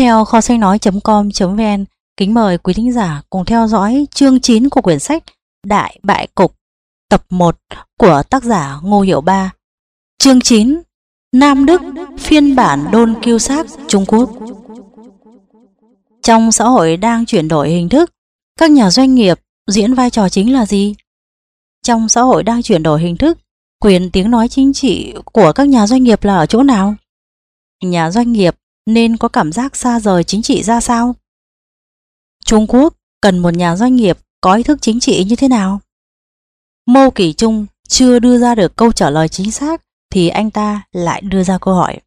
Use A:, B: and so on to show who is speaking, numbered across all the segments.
A: theo kho sách nói.com.vn, kính mời quý thính giả cùng theo dõi chương 9 của quyển sách Đại Bại Cục tập 1 của tác giả Ngô Hiểu Ba. Chương 9: Nam Đức phiên bản Đôn Kiêu Sát Trung Quốc. Trong xã hội đang chuyển đổi hình thức, các nhà doanh nghiệp diễn vai trò chính là gì? Trong xã hội đang chuyển đổi hình thức, quyền tiếng nói chính trị của các nhà doanh nghiệp là ở chỗ nào? Nhà doanh nghiệp nên có cảm giác xa rời chính trị ra sao? Trung Quốc cần một nhà doanh nghiệp có ý thức chính trị như thế nào? Mâu Kỷ Trung chưa đưa ra được câu trả lời chính xác thì anh ta lại đưa ra câu hỏi.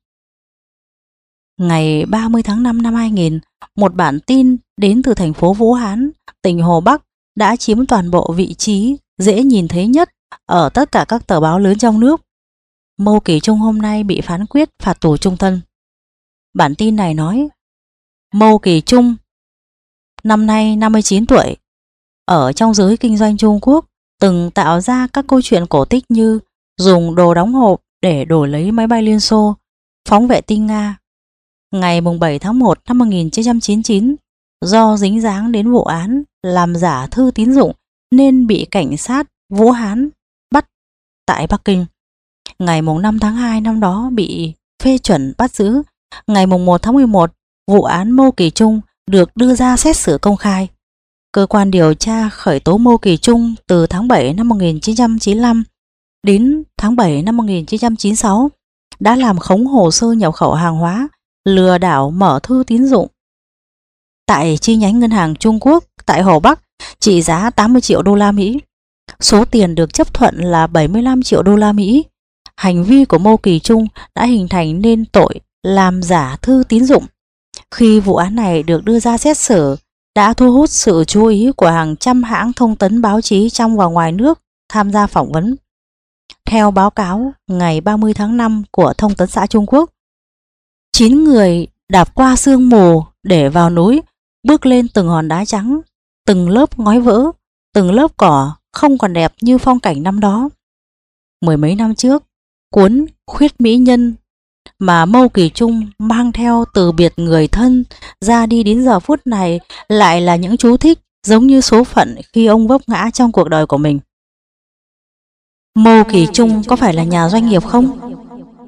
A: Ngày 30 tháng 5 năm 2000, một bản tin đến từ thành phố Vũ Hán, tỉnh Hồ Bắc đã chiếm toàn bộ vị trí dễ nhìn thấy nhất ở tất cả các tờ báo lớn trong nước. Mâu Kỷ Trung hôm nay bị phán quyết phạt tù chung thân. Bản tin này nói Mâu Kỷ Trung năm nay 59 tuổi, ở trong giới kinh doanh Trung Quốc từng tạo ra các câu chuyện cổ tích như dùng đồ đóng hộp để đổi lấy máy bay Liên Xô, phóng vệ tinh Nga. Ngày 7 tháng 1 năm 1999, do dính dáng đến vụ án làm giả thư tín dụng nên bị cảnh sát Vũ Hán bắt tại Bắc Kinh. Ngày 5 tháng 2 năm đó bị phê chuẩn bắt giữ. Ngày 1 tháng 11, vụ án Mâu Kỷ Trung được đưa ra xét xử công khai. Cơ quan điều tra khởi tố Mâu Kỷ Trung từ tháng 7 năm 1995 đến tháng 7 năm 1996 đã làm khống hồ sơ nhập khẩu hàng hóa, lừa đảo mở thư tín dụng tại chi nhánh ngân hàng Trung Quốc tại Hồ Bắc trị giá 80 triệu đô la Mỹ. Số tiền được chấp thuận là 75 triệu đô la Mỹ. Hành vi của Mâu Kỷ Trung đã hình thành nên tội làm giả thư tín dụng. Khi vụ án này được đưa ra xét xử, đã thu hút sự chú ý của hàng trăm hãng thông tấn báo chí trong và ngoài nước tham gia phỏng vấn. Theo báo cáo ngày 30 tháng 5 của Thông tấn xã Trung Quốc, 9 người đạp qua sương mù để vào núi, bước lên từng hòn đá trắng, từng lớp ngói vỡ, từng lớp cỏ không còn đẹp như phong cảnh năm đó. Mười mấy năm trước, cuốn Khuyết Mỹ Nhân mà Mâu Kỷ Trung mang theo từ biệt người thân ra đi đến giờ phút này lại là những chú thích giống như số phận khi ông vấp ngã trong cuộc đời của mình. Mâu Kỷ Trung có phải là nhà doanh nghiệp không?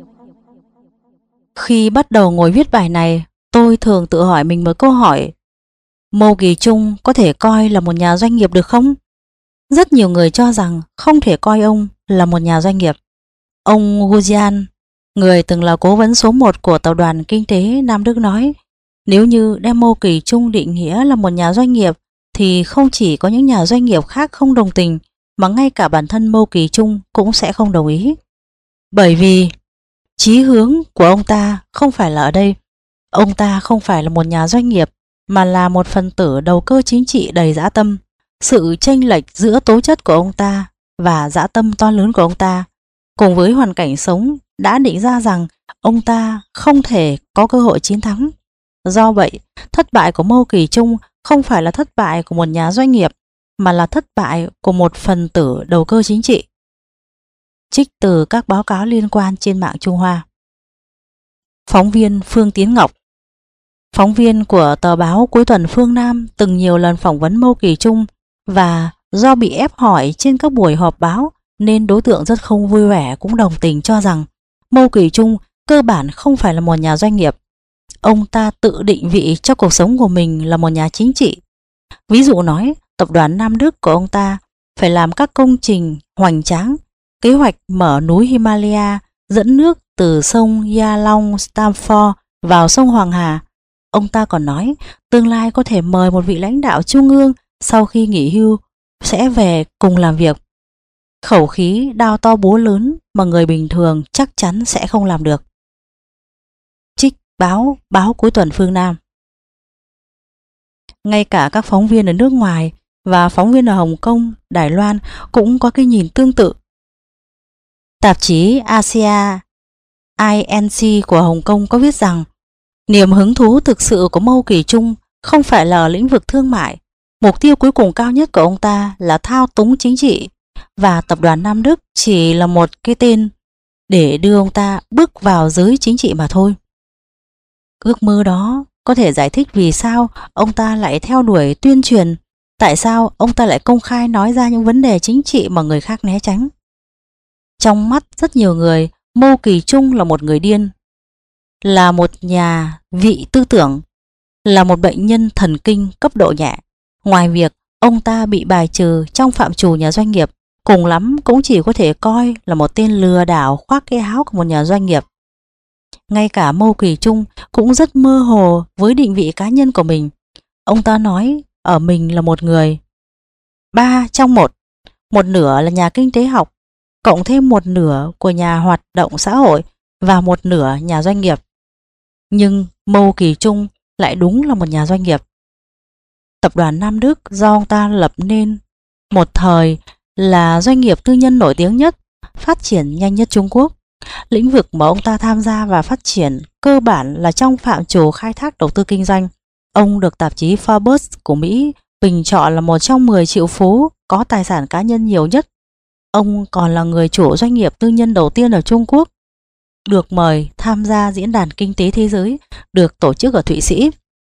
A: Khi bắt đầu ngồi viết bài này, tôi thường tự hỏi mình một câu hỏi. Mâu Kỷ Trung có thể coi là một nhà doanh nghiệp được không? Rất nhiều người cho rằng không thể coi ông là một nhà doanh nghiệp. Ông Gujian, người từng là cố vấn số 1 của Tập đoàn Kinh tế Nam Đức nói, nếu như đem Mâu Kỷ Trung định nghĩa là một nhà doanh nghiệp thì không chỉ có những nhà doanh nghiệp khác không đồng tình, mà ngay cả bản thân Mâu Kỷ Trung cũng sẽ không đồng ý. Bởi vì chí hướng của ông ta không phải là ở đây. Ông ta không phải là một nhà doanh nghiệp, mà là một phần tử đầu cơ chính trị đầy dã tâm. Sự chênh lệch giữa tố chất của ông ta và dã tâm to lớn của ông ta, cùng với hoàn cảnh sống đã định ra rằng ông ta không thể có cơ hội chiến thắng. Do vậy, thất bại của Mâu Kỷ Trung không phải là thất bại của một nhà doanh nghiệp, mà là thất bại của một phần tử đầu cơ chính trị. Trích từ các báo cáo liên quan trên mạng Trung Hoa. Phóng viên Phương Tiến Ngọc, phóng viên của tờ báo Cuối tuần Phương Nam, từng nhiều lần phỏng vấn Mâu Kỷ Trung, và do bị ép hỏi trên các buổi họp báo nên đối tượng rất không vui vẻ cũng đồng tình cho rằng Mâu Kỷ Trung cơ bản không phải là một nhà doanh nghiệp. Ông ta tự định vị cho cuộc sống của mình là một nhà chính trị. Ví dụ nói, tập đoàn Nam Đức của ông ta phải làm các công trình hoành tráng, kế hoạch mở núi Himalaya dẫn nước từ sông Gia Long Stamford vào sông Hoàng Hà. Ông ta còn nói tương lai có thể mời một vị lãnh đạo trung ương sau khi nghỉ hưu sẽ về cùng làm việc. Khẩu khí đao to búa lớn mà người bình thường chắc chắn sẽ không làm được. Trích báo Cuối tuần Phương Nam. Ngay cả các phóng viên ở nước ngoài và phóng viên ở Hồng Kông, Đài Loan cũng có cái nhìn tương tự. Tạp chí Asia Inc của Hồng Kông có viết rằng niềm hứng thú thực sự của Mâu Kỷ Trung không phải là ở lĩnh vực thương mại. Mục tiêu cuối cùng cao nhất của ông ta là thao túng chính trị, và tập đoàn Nam Đức chỉ là một cái tên để đưa ông ta bước vào giới chính trị mà thôi. Ước mơ đó có thể giải thích vì sao ông ta lại theo đuổi tuyên truyền, tại sao ông ta lại công khai nói ra những vấn đề chính trị mà người khác né tránh. Trong mắt rất nhiều người, Mâu Kỳ Trung là một người điên, là một nhà vị tư tưởng, là một bệnh nhân thần kinh cấp độ nhẹ. Ngoài việc ông ta bị bài trừ trong phạm trù nhà doanh nghiệp, cùng lắm cũng chỉ có thể coi là một tên lừa đảo khoác cái áo của một nhà doanh nghiệp. Ngay cả Mâu Kỳ Trung cũng rất mơ hồ với định vị cá nhân của mình. Ông ta nói ở mình là một người 3 trong 1, một nửa là nhà kinh tế học, cộng thêm một nửa của nhà hoạt động xã hội và một nửa nhà doanh nghiệp. Nhưng Mâu Kỳ Trung lại đúng là một nhà doanh nghiệp. Tập đoàn Nam Đức do ông ta lập nên một thời là doanh nghiệp tư nhân nổi tiếng nhất, phát triển nhanh nhất Trung Quốc. Lĩnh vực mà ông ta tham gia và phát triển cơ bản là trong phạm trù khai thác đầu tư kinh doanh. Ông được tạp chí Forbes của Mỹ bình chọn là một trong 10 triệu phú có tài sản cá nhân nhiều nhất. Ông còn là người chủ doanh nghiệp tư nhân đầu tiên ở Trung Quốc, được mời tham gia Diễn đàn Kinh tế Thế giới được tổ chức ở Thụy Sĩ.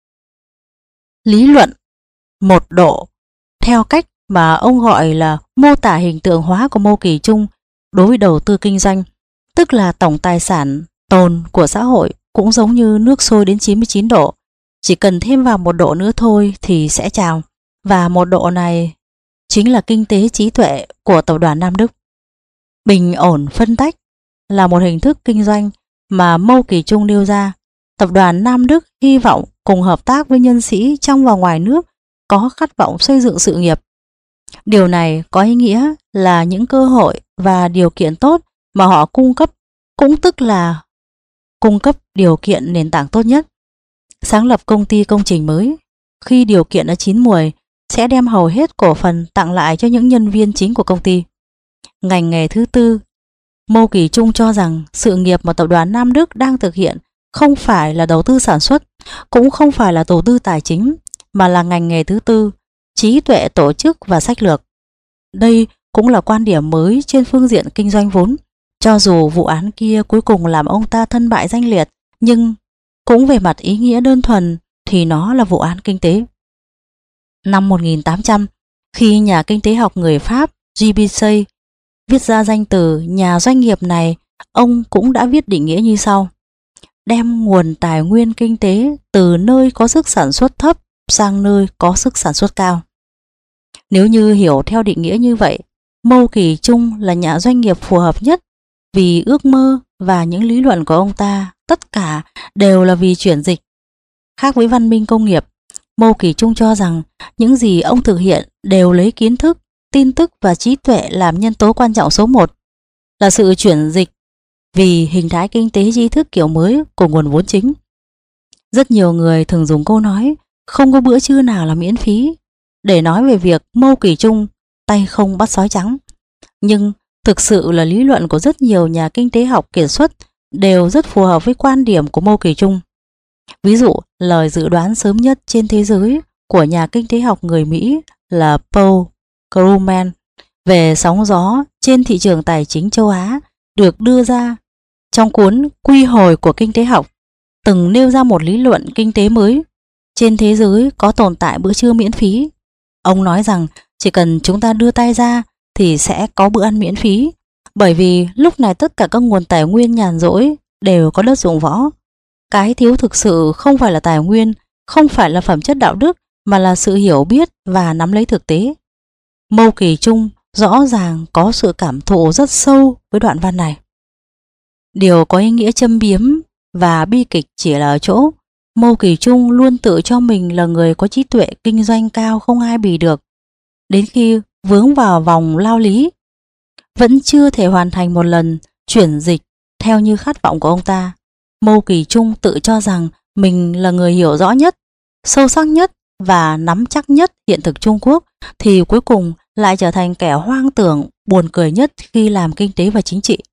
A: Lý luận 1 độ, theo cách mà ông gọi là mô tả hình tượng hóa của Mâu Kỳ Trung đối với đầu tư kinh doanh, tức là tổng tài sản tồn của xã hội cũng giống như nước sôi đến 99 độ, chỉ cần thêm vào 1 độ nữa thôi thì sẽ trào, và 1 độ này chính là kinh tế trí tuệ của tập đoàn Nam Đức. Bình ổn phân tách là một hình thức kinh doanh mà Mâu Kỳ Trung nêu ra. Tập đoàn Nam Đức hy vọng cùng hợp tác với nhân sĩ trong và ngoài nước có khát vọng xây dựng sự nghiệp. Điều này có ý nghĩa là những cơ hội và điều kiện tốt mà họ cung cấp, cũng tức là cung cấp điều kiện nền tảng tốt nhất. Sáng lập công ty công trình mới, khi điều kiện đã chín muồi, sẽ đem hầu hết cổ phần tặng lại cho những nhân viên chính của công ty. Ngành nghề thứ tư, Mâu Kỳ Trung cho rằng sự nghiệp mà tập đoàn Nam Đức đang thực hiện không phải là đầu tư sản xuất, cũng không phải là đầu tư tài chính, mà là ngành nghề thứ tư, trí tuệ tổ chức và sách lược. Đây cũng là quan điểm mới trên phương diện kinh doanh vốn. Cho dù vụ án kia cuối cùng làm ông ta thân bại danh liệt, nhưng cũng về mặt ý nghĩa đơn thuần thì nó là vụ án kinh tế. Năm 1800, khi nhà kinh tế học người Pháp Gibicey viết ra danh từ nhà doanh nghiệp này, ông cũng đã viết định nghĩa như sau: đem nguồn tài nguyên kinh tế từ nơi có sức sản xuất thấp sang nơi có sức sản xuất cao. Nếu như hiểu theo định nghĩa như vậy, Mâu Kỳ Trung là nhà doanh nghiệp phù hợp nhất, vì ước mơ và những lý luận của ông ta tất cả đều là vì chuyển dịch. Khác với văn minh công nghiệp, Mâu Kỳ Trung cho rằng những gì ông thực hiện đều lấy kiến thức, tin tức và trí tuệ làm nhân tố quan trọng số 1, là sự chuyển dịch vì hình thái kinh tế tri thức kiểu mới của nguồn vốn chính. Rất nhiều người thường dùng câu nói không có bữa trưa nào là miễn phí để nói về việc Mâu Kỳ Trung tay không bắt sói trắng. Nhưng thực sự là lý luận của rất nhiều nhà kinh tế học kiệt xuất đều rất phù hợp với quan điểm của Mâu Kỳ Trung. Ví dụ, lời dự đoán sớm nhất trên thế giới của nhà kinh tế học người Mỹ là Paul Krugman về sóng gió trên thị trường tài chính châu Á được đưa ra trong cuốn Quy hồi của kinh tế học, từng nêu ra một lý luận kinh tế mới. Trên thế giới có tồn tại bữa trưa miễn phí. Ông nói rằng chỉ cần chúng ta đưa tay ra thì sẽ có bữa ăn miễn phí, bởi vì lúc này tất cả các nguồn tài nguyên nhàn rỗi đều có đất dụng võ. Cái thiếu thực sự không phải là tài nguyên, không phải là phẩm chất đạo đức, mà là sự hiểu biết và nắm lấy thực tế. Mâu Kỳ Trung rõ ràng có sự cảm thụ rất sâu với đoạn văn này. Điều có ý nghĩa châm biếm và bi kịch chỉ là ở chỗ Mâu Kỳ Trung luôn tự cho mình là người có trí tuệ kinh doanh cao không ai bì được. Đến khi vướng vào vòng lao lý, vẫn chưa thể hoàn thành một lần chuyển dịch theo như khát vọng của ông ta, Mâu Kỳ Trung tự cho rằng mình là người hiểu rõ nhất, sâu sắc nhất và nắm chắc nhất hiện thực Trung Quốc, thì cuối cùng lại trở thành kẻ hoang tưởng, buồn cười nhất khi làm kinh tế và chính trị.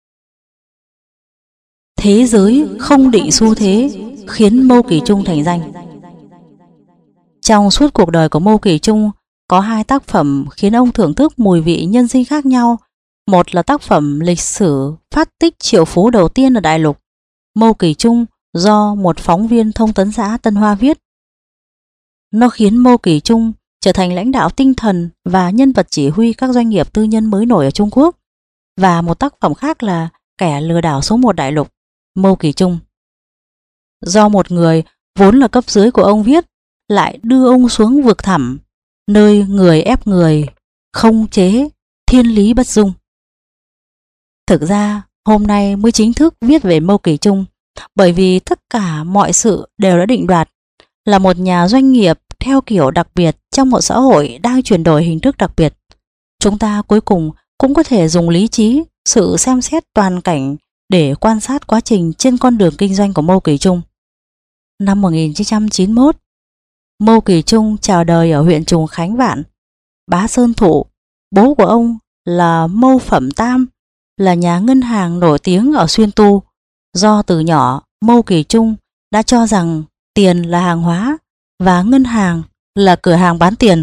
A: Thế giới không định xu thế khiến Mâu Kỳ Trung thành danh. Trong suốt cuộc đời của Mâu Kỳ Trung, có 2 tác phẩm khiến ông thưởng thức mùi vị nhân sinh khác nhau. Một là tác phẩm lịch sử phát tích triệu phú đầu tiên ở đại lục. Mâu Kỳ Trung do một phóng viên thông tấn xã Tân Hoa viết. Nó khiến Mâu Kỳ Trung trở thành lãnh đạo tinh thần và nhân vật chỉ huy các doanh nghiệp tư nhân mới nổi ở Trung Quốc. Và một tác phẩm khác là Kẻ lừa đảo số 1 đại lục, Mâu Kỳ Trung. Do một người vốn là cấp dưới của ông viết, lại đưa ông xuống vực thẳm, nơi người ép người, không chế, thiên lý bất dung. Thực ra, hôm nay mới chính thức viết về Mâu Kỳ Trung, bởi vì tất cả mọi sự đều đã định đoạt. Là một nhà doanh nghiệp theo kiểu đặc biệt trong một xã hội đang chuyển đổi hình thức đặc biệt, chúng ta cuối cùng cũng có thể dùng lý trí, sự xem xét toàn cảnh để quan sát quá trình trên con đường kinh doanh của Mâu Kỳ Trung. Năm 1991, Mâu Kỳ Trung chào đời ở huyện Trùng Khánh Vạn. Bá Sơn Thụ, bố của ông là Mâu Phẩm Tam, là nhà ngân hàng nổi tiếng ở Xuyên Tu. Do từ nhỏ Mâu Kỳ Trung đã cho rằng tiền là hàng hóa và ngân hàng là cửa hàng bán tiền.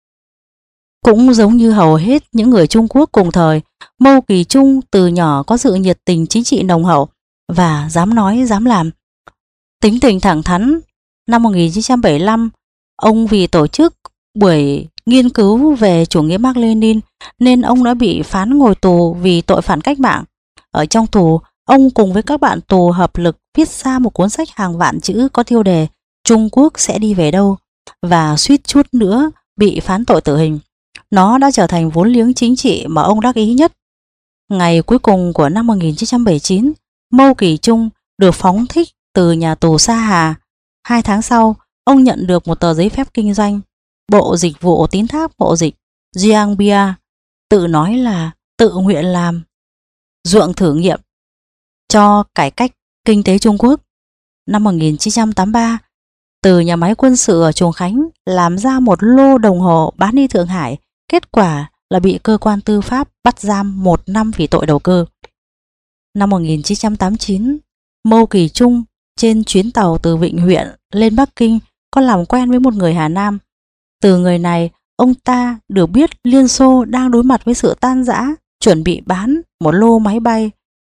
A: Cũng giống như hầu hết những người Trung Quốc cùng thời, Mâu Kỳ Trung từ nhỏ có sự nhiệt tình chính trị nồng hậu và dám nói dám làm. Tính tình thẳng thắn, năm 1975, ông vì tổ chức buổi nghiên cứu về chủ nghĩa Mác Lênin nên ông đã bị phán ngồi tù vì tội phản cách mạng. Ở trong tù, ông cùng với các bạn tù hợp lực viết ra một cuốn sách hàng vạn chữ có tiêu đề Trung Quốc sẽ đi về đâu, và suýt chút nữa bị phán tội tử hình. Nó đã trở thành vốn liếng chính trị mà ông đắc ý nhất. Ngày cuối cùng của năm 1979, Mâu Kỳ Trung được phóng thích từ nhà tù Sa Hà. 2 tháng sau, ông nhận được một tờ giấy phép kinh doanh. Bộ Dịch vụ Tín thác Mậu Dịch Giang-Bia tự nói là tự nguyện làm ruộng thử nghiệm cho cải cách kinh tế Trung Quốc. Năm 1983, từ nhà máy quân sự ở Trùng Khánh làm ra một lô đồng hồ bán đi Thượng Hải, kết quả là bị cơ quan tư pháp bắt giam 1 năm vì tội đầu cơ. Năm 1989, Mâu Kỳ Trung trên chuyến tàu từ Vịnh Huyện lên Bắc Kinh có làm quen với một người Hà Nam. Từ người này, ông ta được biết Liên Xô đang đối mặt với sự tan rã, chuẩn bị bán một lô máy bay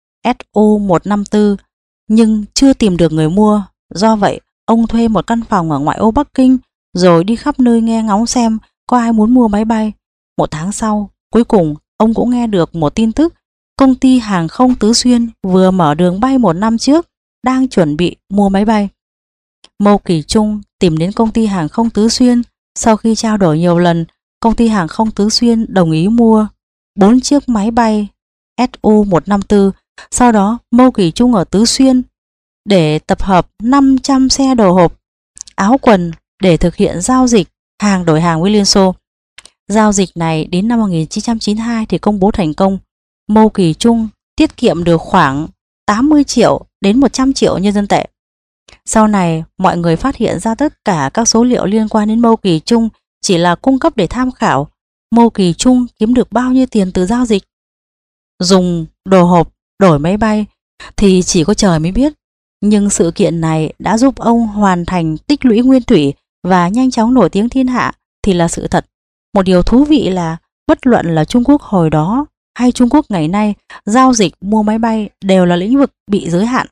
A: Su-154 nhưng chưa tìm được người mua. Do vậy, ông thuê một căn phòng ở ngoại ô Bắc Kinh rồi đi khắp nơi nghe ngóng xem có ai muốn mua máy bay. 1 tháng sau, cuối cùng ông cũng nghe được một tin tức công ty hàng không Tứ Xuyên vừa mở đường bay 1 năm trước đang chuẩn bị mua máy bay. Mâu Kỳ Trung tìm đến công ty hàng không Tứ Xuyên. Sau khi trao đổi nhiều lần, công ty hàng không Tứ Xuyên đồng ý mua 4 chiếc máy bay Su-154. Sau đó Mâu Kỳ Trung ở Tứ Xuyên để tập hợp 500 xe đồ hộp, áo quần để thực hiện giao dịch hàng đổi hàng với Liên Xô. Giao dịch này đến năm 1992 thì công bố thành công. Mâu Kỳ Trung tiết kiệm được khoảng 80 triệu đến 100 triệu nhân dân tệ. Sau này, mọi người phát hiện ra tất cả các số liệu liên quan đến Mâu Kỳ Trung chỉ là cung cấp để tham khảo. Mâu Kỳ Trung kiếm được bao nhiêu tiền từ giao dịch dùng đồ hộp đổi máy bay thì chỉ có trời mới biết. Nhưng sự kiện này đã giúp ông hoàn thành tích lũy nguyên thủy và nhanh chóng nổi tiếng thiên hạ thì là sự thật. Một điều thú vị là bất luận là Trung Quốc hồi đó hay Trung Quốc ngày nay, giao dịch mua máy bay đều là lĩnh vực bị giới hạn.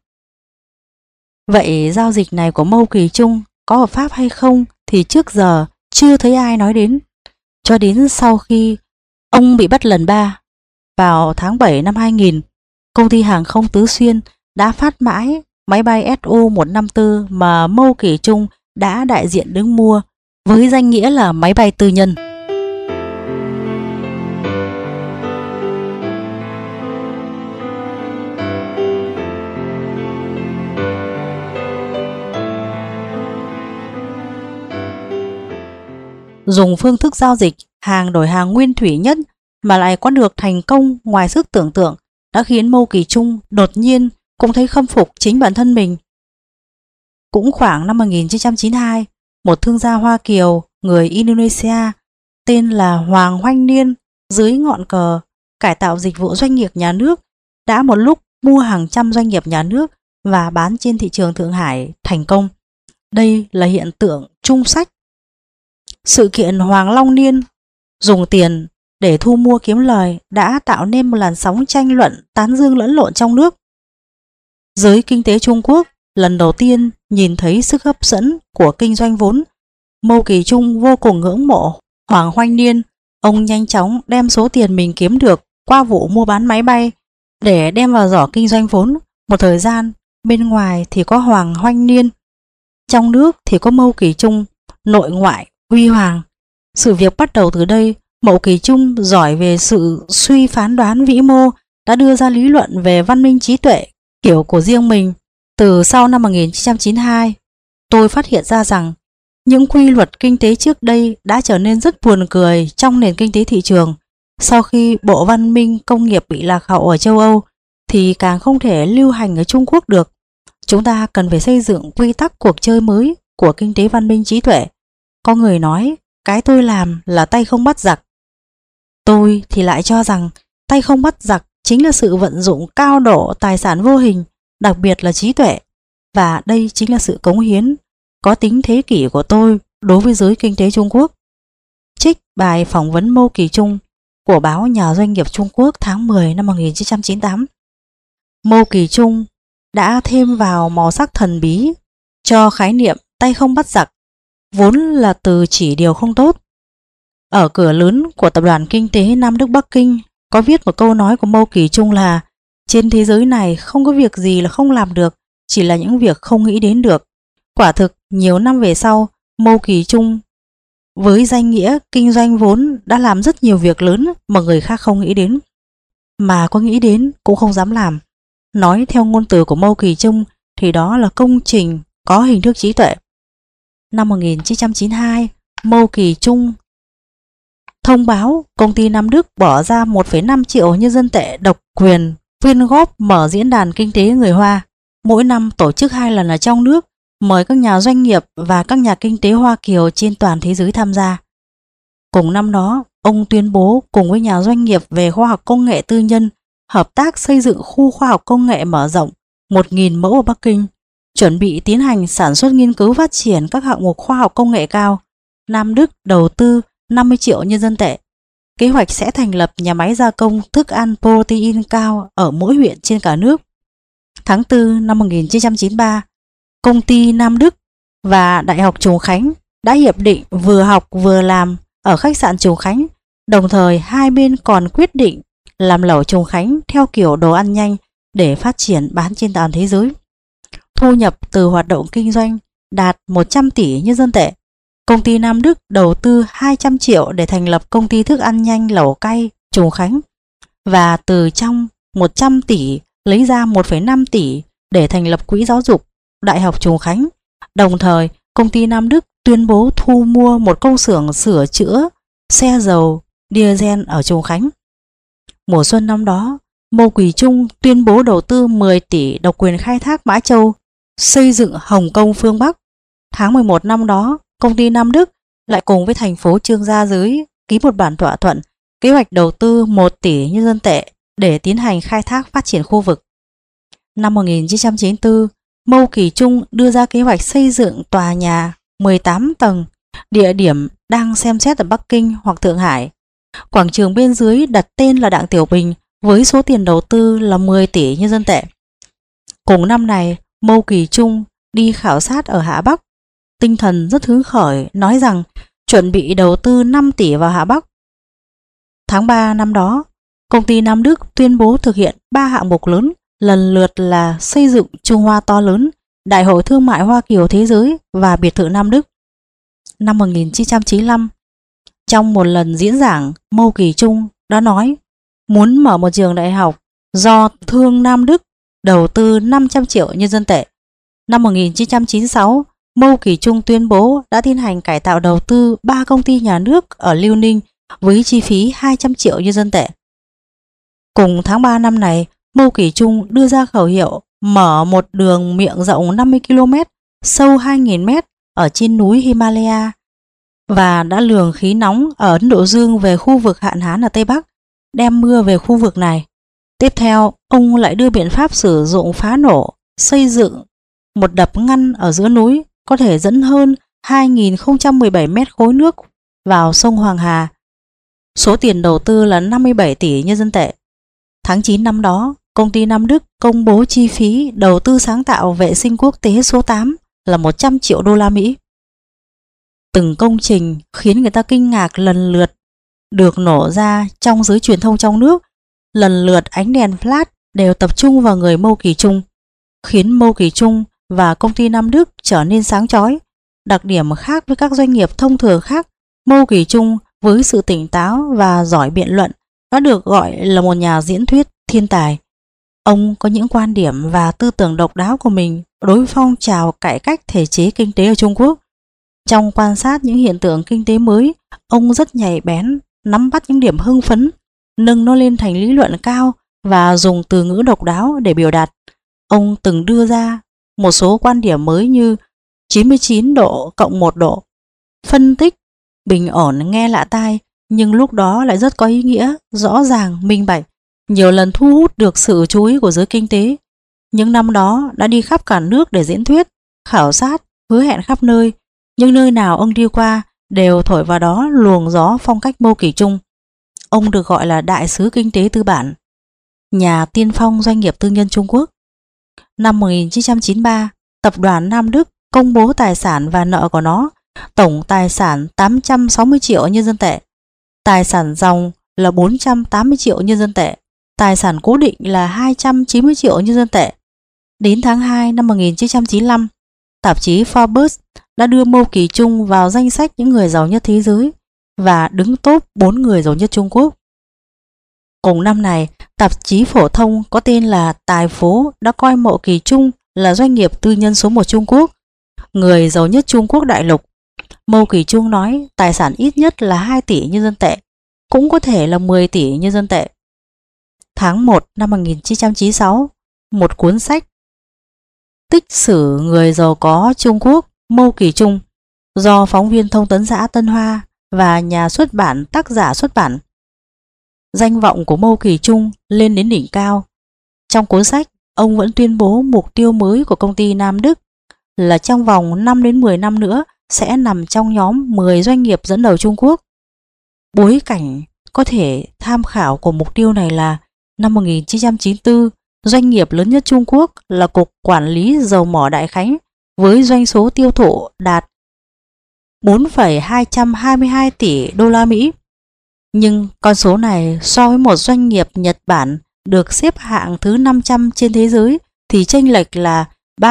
A: Vậy giao dịch này của Mâu Kỳ Trung có hợp pháp hay không thì trước giờ chưa thấy ai nói đến. Cho đến sau khi ông bị bắt lần 3, vào tháng 7 năm 2000, công ty hàng không Tứ Xuyên đã phát mãi máy bay Su-154 mà Mâu Kỳ Trung đã đại diện đứng mua với danh nghĩa là máy bay tư nhân. Dùng phương thức giao dịch hàng đổi hàng nguyên thủy nhất mà lại có được thành công ngoài sức tưởng tượng đã khiến Mâu Kỳ Trung đột nhiên cũng thấy khâm phục chính bản thân mình. Cũng khoảng năm 1992, một thương gia Hoa Kiều người Indonesia tên là Hoàng Hoanh Niên dưới ngọn cờ cải tạo dịch vụ doanh nghiệp nhà nước đã một lúc mua hàng trăm doanh nghiệp nhà nước và bán trên thị trường Thượng Hải thành công. Đây là hiện tượng chung sách. Sự kiện Hoàng Long Niên dùng tiền để thu mua kiếm lời đã tạo nên một làn sóng tranh luận tán dương lẫn lộn trong nước. Giới kinh tế Trung Quốc lần đầu tiên nhìn thấy sức hấp dẫn của kinh doanh vốn, Mâu Kỳ Trung vô cùng ngưỡng mộ Hoàng Hoanh Niên. Ông nhanh chóng đem số tiền mình kiếm được qua vụ mua bán máy bay để đem vào giỏ kinh doanh vốn. Một thời gian, bên ngoài thì có Hoàng Hoanh Niên, trong nước thì có Mâu Kỳ Trung, nội ngoại huy hoàng. Sự việc bắt đầu từ đây. Mâu Kỳ Trung giỏi về sự suy phán đoán vĩ mô, đã đưa ra lý luận về văn minh trí tuệ kiểu của riêng mình. Từ sau năm 1992, tôi phát hiện ra rằng những quy luật kinh tế trước đây đã trở nên rất buồn cười trong nền kinh tế thị trường. Sau khi bộ văn minh công nghiệp bị lạc hậu ở châu Âu thì càng không thể lưu hành ở Trung Quốc được. Chúng ta cần phải xây dựng quy tắc cuộc chơi mới của kinh tế văn minh trí tuệ. Có người nói cái tôi làm là tay không bắt giặc. Tôi thì lại cho rằng tay không bắt giặc chính là sự vận dụng cao độ tài sản vô hình, đặc biệt là trí tuệ. Và đây chính là sự cống hiến có tính thế kỷ của tôi đối với giới kinh tế Trung Quốc. Trích bài phỏng vấn Mâu Kỳ Trung của báo Nhà Doanh nghiệp Trung Quốc tháng 10 năm 1998. Mâu Kỳ Trung đã thêm vào màu sắc thần bí cho khái niệm tay không bắt giặc, vốn là từ chỉ điều không tốt. Ở cửa lớn của Tập đoàn Kinh tế Nam Đức Bắc Kinh có viết một câu nói của Mâu Kỳ Trung là: trên thế giới này không có việc gì là không làm được, chỉ là những việc không nghĩ đến được. Quả thực, nhiều năm về sau, Mâu Kỳ Trung với danh nghĩa kinh doanh vốn đã làm rất nhiều việc lớn mà người khác không nghĩ đến, mà có nghĩ đến cũng không dám làm. Nói theo ngôn từ của Mâu Kỳ Trung thì đó là công trình có hình thức trí tuệ. Năm 1992, Mâu Kỳ Trung thông báo công ty Nam Đức bỏ ra 1,5 triệu nhân dân tệ độc quyền quyên góp mở diễn đàn kinh tế người Hoa. Mỗi năm tổ chức 2 lần ở trong nước, mời các nhà doanh nghiệp và các nhà kinh tế Hoa Kiều trên toàn thế giới tham gia. Cùng năm đó, ông tuyên bố cùng với nhà doanh nghiệp về khoa học công nghệ tư nhân hợp tác xây dựng khu khoa học công nghệ mở rộng 1.000 mẫu ở Bắc Kinh, chuẩn bị tiến hành sản xuất nghiên cứu phát triển các hạng mục khoa học công nghệ cao. Nam Đức đầu tư 50 triệu nhân dân tệ. Kế hoạch sẽ thành lập nhà máy gia công thức ăn protein cao ở mỗi huyện trên cả nước. Tháng 4 năm 1993, công ty Nam Đức và Đại học Trùng Khánh đã hiệp định vừa học vừa làm ở khách sạn Trùng Khánh. Đồng thời hai bên còn quyết định làm lẩu Trùng Khánh theo kiểu đồ ăn nhanh để phát triển bán trên toàn thế giới. Thu nhập từ hoạt động kinh doanh đạt 100 tỷ nhân dân tệ. Công ty Nam Đức đầu tư 200 triệu để thành lập công ty thức ăn nhanh lẩu cay Trùng Khánh, và từ trong 100 tỷ lấy ra 1,5 tỷ để thành lập quỹ giáo dục Đại học Trùng Khánh. Đồng thời, công ty Nam Đức tuyên bố thu mua một công xưởng sửa chữa xe dầu diesel ở Trùng Khánh. Mùa xuân năm đó, Mâu Kỳ Trung tuyên bố đầu tư 10 tỷ độc quyền khai thác Mã Châu, xây dựng Hồng Kông phương Bắc. Tháng 11 năm đó, công ty Nam Đức lại cùng với thành phố Trương Gia Giới ký một bản thỏa thuận kế hoạch đầu tư 1 tỷ nhân dân tệ để tiến hành khai thác phát triển khu vực. Năm 1994, Mâu Kỳ Trung đưa ra kế hoạch xây dựng tòa nhà 18 tầng, địa điểm đang xem xét ở Bắc Kinh hoặc Thượng Hải. Quảng trường bên dưới đặt tên là Đặng Tiểu Bình với số tiền đầu tư là 10 tỷ nhân dân tệ. Cùng năm này, Mâu Kỳ Trung đi khảo sát ở Hạ Bắc, tinh thần rất hứng khởi, nói rằng chuẩn bị đầu tư 5 tỷ vào Hạ Bắc. Tháng 3 năm đó, công ty Nam Đức tuyên bố thực hiện 3 hạng mục lớn, lần lượt là xây dựng Trung Hoa to lớn, Đại hội Thương mại Hoa Kiều Thế giới và biệt thự Nam Đức. Năm 1995, trong một lần diễn giảng, Mâu Kỳ Trung đã nói muốn mở một trường đại học do Thương Nam Đức đầu tư 500 triệu nhân dân tệ. Năm 1996, Mâu Kỳ Trung tuyên bố đã tiến hành cải tạo đầu tư 3 công ty nhà nước ở Liêu Ninh với chi phí 200 triệu nhân dân tệ. Cùng tháng 3 năm này, Mâu Kỳ Trung đưa ra khẩu hiệu mở một đường miệng rộng 50 km, sâu 2.000 m ở trên núi Himalaya, và đã lường khí nóng ở Ấn Độ Dương về khu vực hạn hán ở Tây Bắc, đem mưa về khu vực này. Tiếp theo, ông lại đưa biện pháp sử dụng phá nổ, xây dựng một đập ngăn ở giữa núi có thể dẫn hơn 2.017 mét khối nước vào sông Hoàng Hà. Số tiền đầu tư là 57 tỷ nhân dân tệ. Tháng 9 năm đó, công ty Nam Đức công bố chi phí đầu tư sáng tạo vệ sinh quốc tế số 8 là 100 triệu đô la Mỹ. Từng công trình khiến người ta kinh ngạc lần lượt được nổ ra trong giới truyền thông trong nước. Lần lượt ánh đèn flash đều tập trung vào người Mâu Kỳ Trung, khiến Mâu Kỳ Trung và công ty Nam Đức trở nên sáng chói. Đặc điểm khác với các doanh nghiệp thông thường khác, Mâu Kỳ Trung với sự tỉnh táo và giỏi biện luận đã được gọi là một nhà diễn thuyết thiên tài. Ông có những quan điểm và tư tưởng độc đáo của mình đối với phong trào cải cách thể chế kinh tế ở Trung Quốc. Trong quan sát những hiện tượng kinh tế mới, ông rất nhạy bén, nắm bắt những điểm hưng phấn, nâng nó lên thành lý luận cao và dùng từ ngữ độc đáo để biểu đạt. Ông từng đưa ra một số quan điểm mới như 99 độ cộng 1 độ, phân tích, bình ổn nghe lạ tai, nhưng lúc đó lại rất có ý nghĩa, rõ ràng, minh bạch, nhiều lần thu hút được sự chú ý của giới kinh tế. Những năm đó đã đi khắp cả nước để diễn thuyết, khảo sát, hứa hẹn khắp nơi, nhưng nơi nào ông đi qua đều thổi vào đó luồng gió phong cách Mâu Kỳ Trung. Ông được gọi là đại sứ kinh tế tư bản, nhà tiên phong doanh nghiệp tư nhân Trung Quốc. Năm 1993, tập đoàn Nam Đức công bố tài sản và nợ của nó. Tổng tài sản 860 triệu nhân dân tệ, tài sản ròng là 480 triệu nhân dân tệ, tài sản cố định là 290 triệu nhân dân tệ. Đến tháng 2 năm 1995, tạp chí Forbes đã đưa Mâu Kỳ Trung vào danh sách những người giàu nhất thế giới và đứng top 4 người giàu nhất Trung Quốc. Cùng năm này, tạp chí phổ thông có tên là Tài Phú đã coi Mâu Kỳ Trung là doanh nghiệp tư nhân số 1 Trung Quốc, người giàu nhất Trung Quốc đại lục. Mâu Kỳ Trung nói tài sản ít nhất là 2 tỷ nhân dân tệ, cũng có thể là 10 tỷ nhân dân tệ. Tháng 1 năm 1996, một cuốn sách Tích sử người giàu có Trung Quốc Mâu Kỳ Trung do phóng viên Thông tấn xã Tân Hoa và nhà xuất bản Tác giả xuất bản. Danh vọng của Mâu Kỳ Trung lên đến đỉnh cao. Trong cuốn sách, ông vẫn tuyên bố mục tiêu mới của công ty Nam Đức là trong vòng 5 đến 10 năm nữa sẽ nằm trong nhóm 10 doanh nghiệp dẫn đầu Trung Quốc. Bối cảnh có thể tham khảo của mục tiêu này là năm 1994, doanh nghiệp lớn nhất Trung Quốc là Cục Quản lý Dầu mỏ Đại Khánh với doanh số tiêu thụ đạt 4,222 tỷ đô la Mỹ. Nhưng con số này so với một doanh nghiệp Nhật Bản được xếp hạng thứ 500 trên thế giới thì chênh lệch là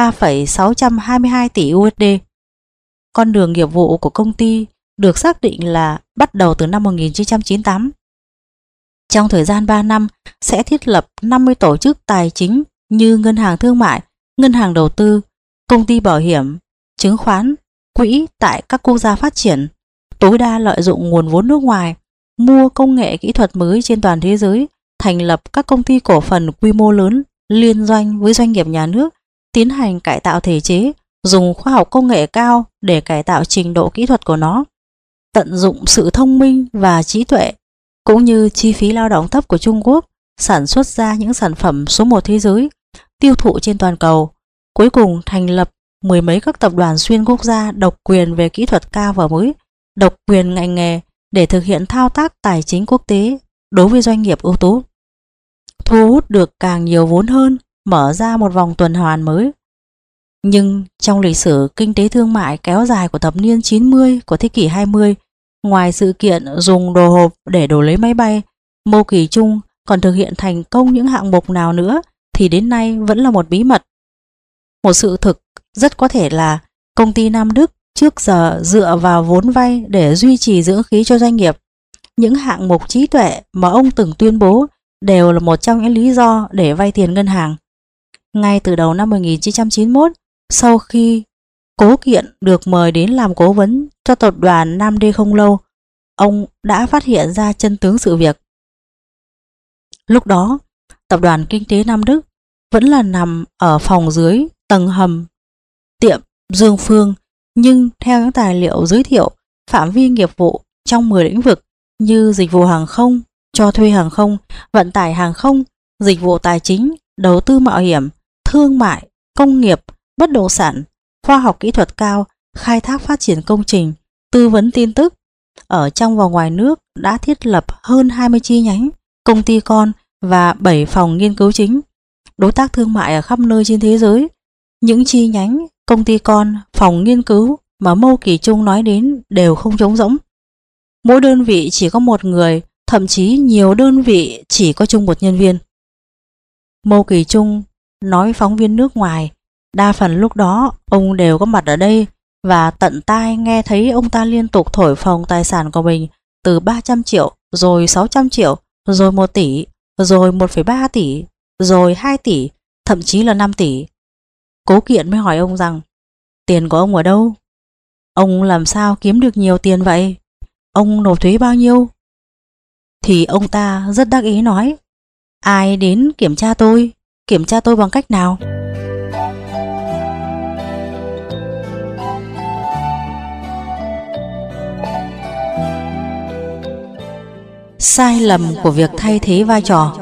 A: 3,622 tỷ USD. Con đường nghiệp vụ của công ty được xác định là bắt đầu từ năm 1998. Trong thời gian 3 năm sẽ thiết lập 50 tổ chức tài chính như ngân hàng thương mại, ngân hàng đầu tư, công ty bảo hiểm, chứng khoán, quỹ tại các quốc gia phát triển, tối đa lợi dụng nguồn vốn nước ngoài, mua công nghệ kỹ thuật mới trên toàn thế giới, thành lập các công ty cổ phần quy mô lớn, liên doanh với doanh nghiệp nhà nước, tiến hành cải tạo thể chế, dùng khoa học công nghệ cao để cải tạo trình độ kỹ thuật của nó, tận dụng sự thông minh và trí tuệ cũng như chi phí lao động thấp của Trung Quốc, sản xuất ra những sản phẩm số 1 thế giới, tiêu thụ trên toàn cầu. Cuối cùng thành lập mười mấy các tập đoàn xuyên quốc gia độc quyền về kỹ thuật cao và mới, độc quyền ngành nghề để thực hiện thao tác tài chính quốc tế đối với doanh nghiệp ưu tú. Thu hút được càng nhiều vốn hơn, mở ra một vòng tuần hoàn mới. Nhưng trong lịch sử kinh tế thương mại kéo dài của thập niên 90 của thế kỷ 20, ngoài sự kiện dùng đồ hộp để đổi lấy máy bay, Mâu Kỳ Trung còn thực hiện thành công những hạng mục nào nữa thì đến nay vẫn là một bí mật. Một sự thực rất có thể là công ty Nam Đức trước giờ dựa vào vốn vay để duy trì dưỡng khí cho doanh nghiệp. Những hạng mục trí tuệ mà ông từng tuyên bố đều là một trong những lý do để vay tiền ngân hàng. Ngay từ đầu năm 1991, sau khi Cố Kiện được mời đến làm cố vấn cho tập đoàn Nam Đê không lâu, ông đã phát hiện ra chân tướng sự việc. Lúc đó, tập đoàn kinh tế Nam Đức vẫn là nằm ở phòng dưới tầng hầm tiệm Dương Phương, nhưng theo những tài liệu giới thiệu, phạm vi nghiệp vụ trong 10 lĩnh vực như dịch vụ hàng không, cho thuê hàng không, vận tải hàng không, dịch vụ tài chính, đầu tư mạo hiểm, thương mại, công nghiệp, bất động sản, khoa học kỹ thuật cao, khai thác phát triển công trình, tư vấn tin tức. Ở trong và ngoài nước đã thiết lập hơn 20 chi nhánh, công ty con và 7 phòng nghiên cứu chính. đối tác thương mại ở khắp nơi trên thế giới. Những chi nhánh, công ty con, phòng nghiên cứu mà Mâu Kỳ Trung nói đến đều không trống rỗng. Mỗi đơn vị chỉ có một người, thậm chí nhiều đơn vị chỉ có chung một nhân viên. Mâu Kỳ Trung nói với phóng viên nước ngoài, đa phần lúc đó ông đều có mặt ở đây và tận tai nghe thấy ông ta liên tục thổi phồng tài sản của mình, từ 300 triệu, rồi 600 triệu, rồi 1 tỷ, rồi 1,3 tỷ, rồi 2 tỷ, thậm chí là 5 tỷ. Cố Kiện mới hỏi ông rằng, tiền của ông ở đâu? Ông làm sao kiếm được nhiều tiền vậy? Ông nộp thuế bao nhiêu? Thì ông ta rất đắc ý nói, ai đến kiểm tra tôi? Kiểm tra tôi bằng cách nào? Sai lầm của việc thay thế vai trò.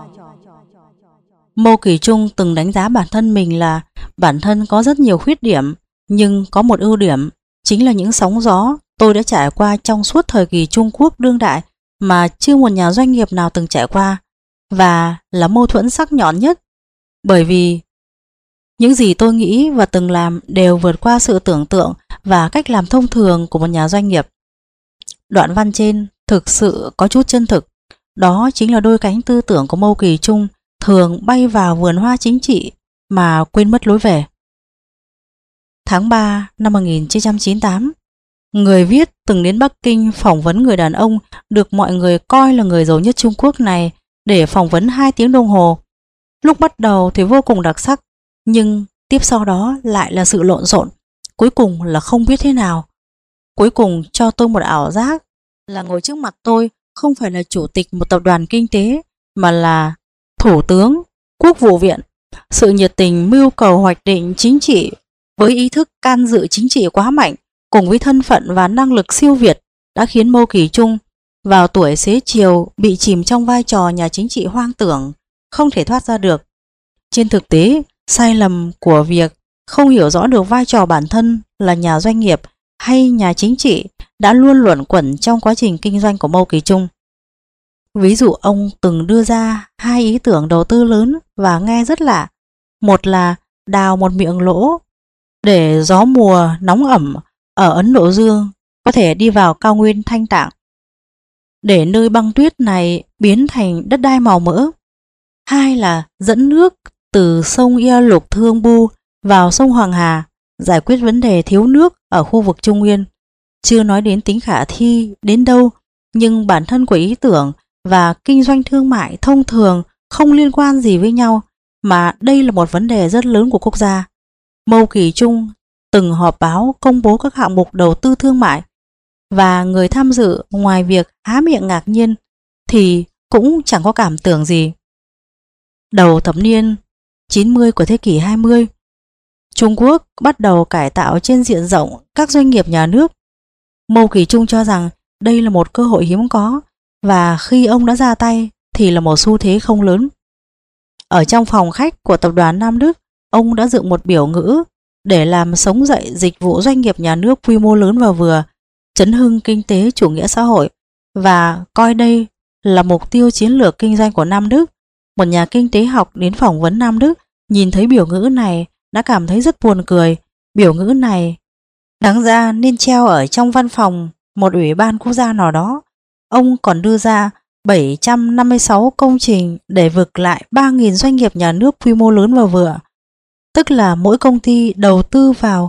A: Mâu Kỳ Trung từng đánh giá bản thân mình là bản thân có rất nhiều khuyết điểm, nhưng có một ưu điểm, chính là những sóng gió tôi đã trải qua trong suốt thời kỳ Trung Quốc đương đại mà chưa một nhà doanh nghiệp nào từng trải qua, và là mâu thuẫn sắc nhọn nhất. Bởi vì những gì tôi nghĩ và từng làm đều vượt qua sự tưởng tượng và cách làm thông thường của một nhà doanh nghiệp. Đoạn văn trên thực sự có chút chân thực. Đó chính là đôi cánh tư tưởng của Mâu Kỳ Trung thường bay vào vườn hoa chính trị mà quên mất lối về. Tháng 3 năm 1998, người viết từng đến Bắc Kinh phỏng vấn người đàn ông được mọi người coi là người giàu nhất Trung Quốc này để phỏng vấn 2 tiếng đồng hồ. Lúc bắt đầu thì vô cùng đặc sắc, nhưng tiếp sau đó lại là sự lộn xộn, cuối cùng là không biết thế nào. Cuối cùng cho tôi một ảo giác là ngồi trước mặt tôi không phải là chủ tịch một tập đoàn kinh tế, mà là thủ tướng, quốc vụ viện. Sự nhiệt tình mưu cầu hoạch định chính trị với ý thức can dự chính trị quá mạnh, cùng với thân phận và năng lực siêu việt, đã khiến Mâu Kỳ Trung vào tuổi xế chiều bị chìm trong vai trò nhà chính trị hoang tưởng, không thể thoát ra được. Trên thực tế, sai lầm của việc không hiểu rõ được vai trò bản thân là nhà doanh nghiệp hay nhà chính trị đã luôn luẩn quẩn trong quá trình kinh doanh của Mâu Kỳ Trung. Ví dụ, ông từng đưa ra 2 ý tưởng đầu tư lớn và nghe rất lạ. Một là đào một miệng lỗ để gió mùa nóng ẩm ở Ấn Độ Dương có thể đi vào cao nguyên Thanh Tạng, để nơi băng tuyết này biến thành đất đai màu mỡ. Hai là dẫn nước từ sông Ia Lục Thương Bu vào sông Hoàng Hà, giải quyết vấn đề thiếu nước ở khu vực Trung Nguyên. Chưa nói đến tính khả thi đến đâu, nhưng bản thân của ý tưởng và kinh doanh thương mại thông thường không liên quan gì với nhau, mà đây là một vấn đề rất lớn của quốc gia. Mâu Kỳ Trung từng họp báo công bố các hạng mục đầu tư thương mại, và người tham dự ngoài việc há miệng ngạc nhiên thì cũng chẳng có cảm tưởng gì. Đầu thập niên 90 của thế kỷ 20, Trung Quốc bắt đầu cải tạo trên diện rộng các doanh nghiệp nhà nước. Mâu Kỳ Trung cho rằng đây là một cơ hội hiếm có, và khi ông đã ra tay thì là một xu thế không lớn. Ở trong phòng khách của tập đoàn Nam Đức, ông đã dựng một biểu ngữ để làm sống dậy dịch vụ doanh nghiệp nhà nước quy mô lớn và vừa, chấn hưng kinh tế chủ nghĩa xã hội, và coi đây là mục tiêu chiến lược kinh doanh của Nam Đức. Một nhà kinh tế học đến phỏng vấn Nam Đức nhìn thấy biểu ngữ này đã cảm thấy rất buồn cười. Biểu ngữ này đáng ra nên treo ở trong văn phòng một ủy ban quốc gia nào đó. Ông còn đưa ra 756 công trình để vực lại 3.000 doanh nghiệp nhà nước quy mô lớn và vừa, tức là mỗi công ty đầu tư vào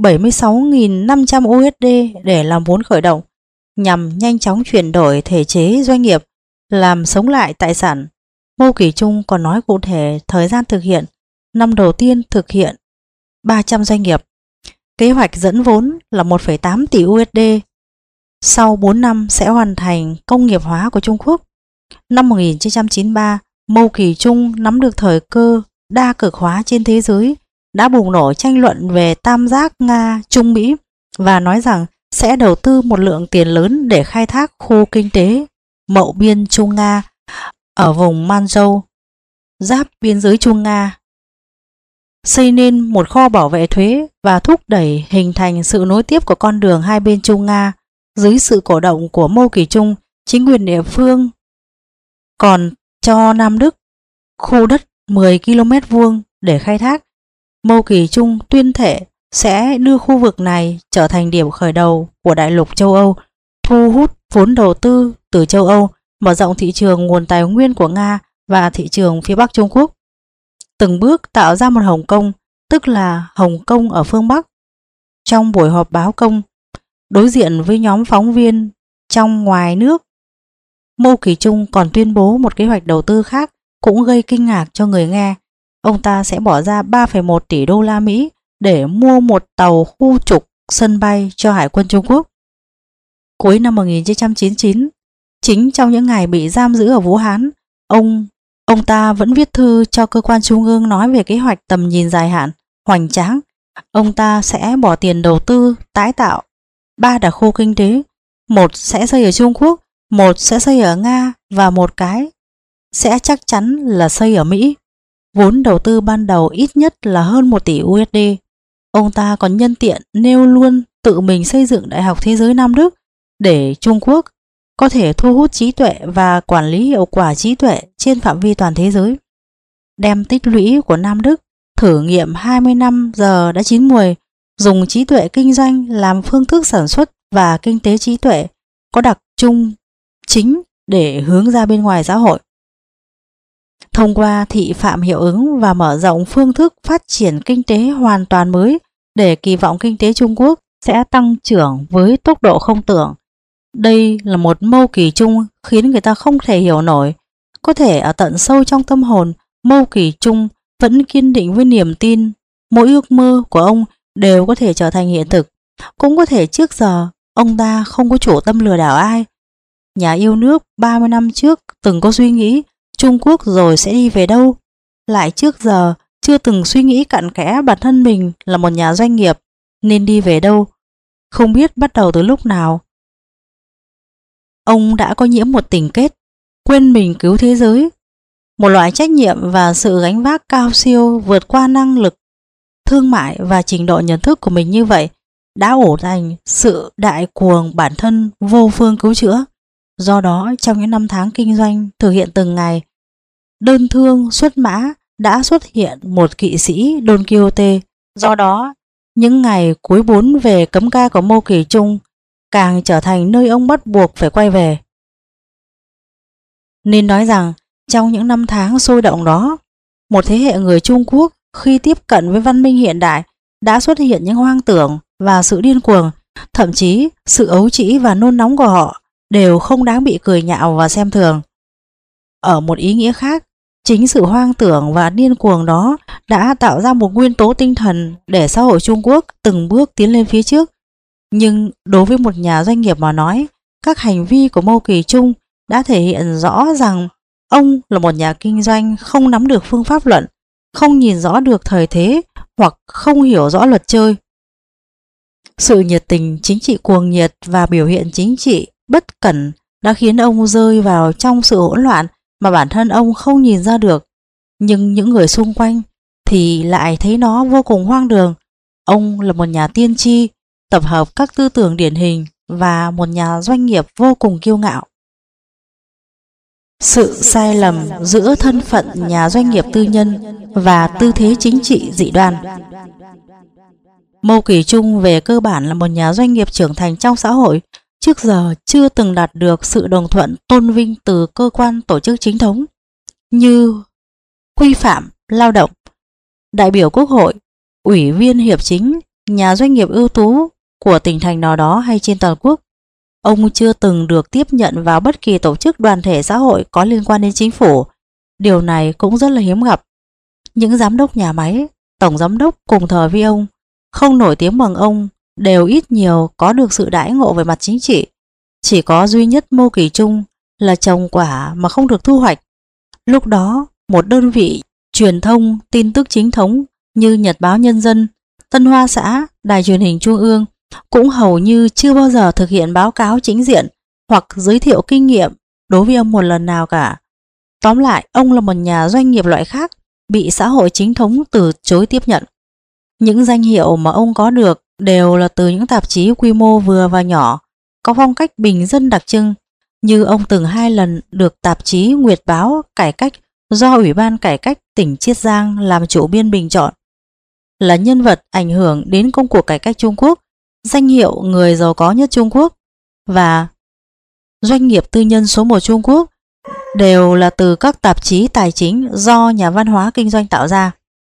A: 76.500 USD để làm vốn khởi động, nhằm nhanh chóng chuyển đổi thể chế doanh nghiệp, làm sống lại tài sản. Mâu Kỳ Trung còn nói cụ thể thời gian thực hiện. Năm đầu tiên thực hiện 300 doanh nghiệp. Kế hoạch dẫn vốn là 1,8 tỷ USD. Sau 4 năm sẽ hoàn thành công nghiệp hóa của Trung Quốc. Năm 1993, Mâu Kỳ Trung nắm được thời cơ đa cực hóa trên thế giới, đã bùng nổ tranh luận về tam giác Nga-Trung Mỹ và nói rằng sẽ đầu tư một lượng tiền lớn để khai thác khu kinh tế Mậu Biên Trung Nga ở vùng Manzhou, giáp biên giới Trung Nga, xây nên một kho bảo vệ thuế và thúc đẩy hình thành sự nối tiếp của con đường hai bên Trung Nga. Dưới sự cổ động của Mâu Kỳ Trung, chính quyền địa phương còn cho Nam Đức khu đất 10 km vuông để khai thác. Mâu Kỳ Trung tuyên thệ sẽ đưa khu vực này trở thành điểm khởi đầu của đại lục châu Âu, thu hút vốn đầu tư từ châu Âu, mở rộng thị trường nguồn tài nguyên của Nga và thị trường phía Bắc Trung Quốc. Từng bước tạo ra một Hồng Kông, tức là Hồng Kông ở phương Bắc. Trong buổi họp báo công, đối diện với nhóm phóng viên trong ngoài nước, Mâu Kỳ Trung còn tuyên bố một kế hoạch đầu tư khác cũng gây kinh ngạc cho người nghe. Ông ta sẽ bỏ ra 3,1 tỷ đô la Mỹ để mua một tàu khu trục sân bay cho Hải quân Trung Quốc. Cuối năm 1999, chính trong những ngày bị giam giữ ở Vũ Hán, ông ta vẫn viết thư cho cơ quan trung ương nói về kế hoạch tầm nhìn dài hạn, hoành tráng. Ông ta sẽ bỏ tiền đầu tư tái tạo 3 đặc khu kinh tế, một sẽ xây ở Trung Quốc, một sẽ xây ở Nga và một cái sẽ chắc chắn là xây ở Mỹ. Vốn đầu tư ban đầu ít nhất là hơn 1 tỷ USD. Ông ta còn nhân tiện nêu luôn tự mình xây dựng Đại học Thế giới Nam Đức để Trung Quốc có thể thu hút trí tuệ và quản lý hiệu quả trí tuệ trên phạm vi toàn thế giới. Đem tích lũy của Nam Đức thử nghiệm 20 năm giờ đã chín muồi, dùng trí tuệ kinh doanh làm phương thức sản xuất và kinh tế trí tuệ có đặc trưng chính để hướng ra bên ngoài xã hội. Thông qua thị phạm hiệu ứng và mở rộng phương thức phát triển kinh tế hoàn toàn mới để kỳ vọng kinh tế Trung Quốc sẽ tăng trưởng với tốc độ không tưởng. Đây là một Mâu Kỳ Trung khiến người ta không thể hiểu nổi. Có thể ở tận sâu trong tâm hồn, Mâu Kỳ Trung vẫn kiên định với niềm tin mỗi ước mơ của ông đều có thể trở thành hiện thực. Cũng có thể trước giờ ông ta không có chủ tâm lừa đảo ai. Nhà yêu nước 30 năm trước từng có suy nghĩ Trung Quốc rồi sẽ đi về đâu. Lại trước giờ chưa từng suy nghĩ cặn kẽ bản thân mình là một nhà doanh nghiệp nên đi về đâu. Không biết bắt đầu từ lúc nào, ông đã có nhiễm một tình kết, quên mình cứu thế giới. Một loại trách nhiệm và sự gánh vác cao siêu vượt qua năng lực thương mại và trình độ nhận thức của mình như vậy đã ổ thành sự đại cuồng bản thân vô phương cứu chữa. Do đó trong những năm tháng kinh doanh thực hiện từng ngày, đơn thương xuất mã đã xuất hiện một kỵ sĩ Don Quixote. Do đó những ngày cuối 4 về cấm ca của Mâu Kỳ Trung càng trở thành nơi ông bắt buộc phải quay về. Nên nói rằng trong những năm tháng sôi động đó, một thế hệ người Trung Quốc khi tiếp cận với văn minh hiện đại đã xuất hiện những hoang tưởng và sự điên cuồng, thậm chí sự ấu trĩ và nôn nóng của họ đều không đáng bị cười nhạo và xem thường. Ở một ý nghĩa khác, chính sự hoang tưởng và điên cuồng đó đã tạo ra một nguyên tố tinh thần để xã hội Trung Quốc từng bước tiến lên phía trước. Nhưng đối với một nhà doanh nghiệp mà nói, các hành vi của Mâu Kỳ Trung đã thể hiện rõ rằng ông là một nhà kinh doanh không nắm được phương pháp luận, không nhìn rõ được thời thế hoặc không hiểu rõ luật chơi. Sự nhiệt tình chính trị cuồng nhiệt và biểu hiện chính trị bất cẩn đã khiến ông rơi vào trong sự hỗn loạn mà bản thân ông không nhìn ra được. Nhưng những người xung quanh thì lại thấy nó vô cùng hoang đường. Ông là một nhà tiên tri, tập hợp các tư tưởng điển hình và một nhà doanh nghiệp vô cùng kiêu ngạo. Sự sai lầm giữa thân phận nhà doanh nghiệp tư nhân và tư thế chính trị dị đoan. Mâu Kỳ Trung về cơ bản là một nhà doanh nghiệp trưởng thành trong xã hội, trước giờ chưa từng đạt được sự đồng thuận tôn vinh từ cơ quan tổ chức chính thống như quy phạm lao động, đại biểu quốc hội, ủy viên hiệp chính, nhà doanh nghiệp ưu tú của tỉnh thành nào đó hay trên toàn quốc. Ông chưa từng được tiếp nhận vào bất kỳ tổ chức đoàn thể xã hội có liên quan đến chính phủ. Điều này cũng rất là hiếm gặp. Những giám đốc nhà máy, tổng giám đốc cùng thời với ông, không nổi tiếng bằng ông, đều ít nhiều có được sự đãi ngộ về mặt chính trị. Chỉ có duy nhất Mâu Kỳ Trung là trồng quả mà không được thu hoạch. Lúc đó, một đơn vị truyền thông tin tức chính thống như Nhật báo Nhân dân, Tân Hoa Xã, Đài truyền hình Trung ương cũng hầu như chưa bao giờ thực hiện báo cáo chính diện hoặc giới thiệu kinh nghiệm đối với ông một lần nào cả. Tóm lại, ông là một nhà doanh nghiệp loại khác, bị xã hội chính thống từ chối tiếp nhận. Những danh hiệu mà ông có được đều là từ những tạp chí quy mô vừa và nhỏ, có phong cách bình dân đặc trưng, như ông từng 2 lần được tạp chí Nguyệt Báo cải cách do Ủy ban Cải cách tỉnh Chiết Giang làm chủ biên bình chọn, là nhân vật ảnh hưởng đến công cuộc cải cách Trung Quốc, danh hiệu người giàu có nhất Trung Quốc và doanh nghiệp tư nhân số 1 Trung Quốc đều là từ các tạp chí tài chính do nhà văn hóa kinh doanh tạo ra.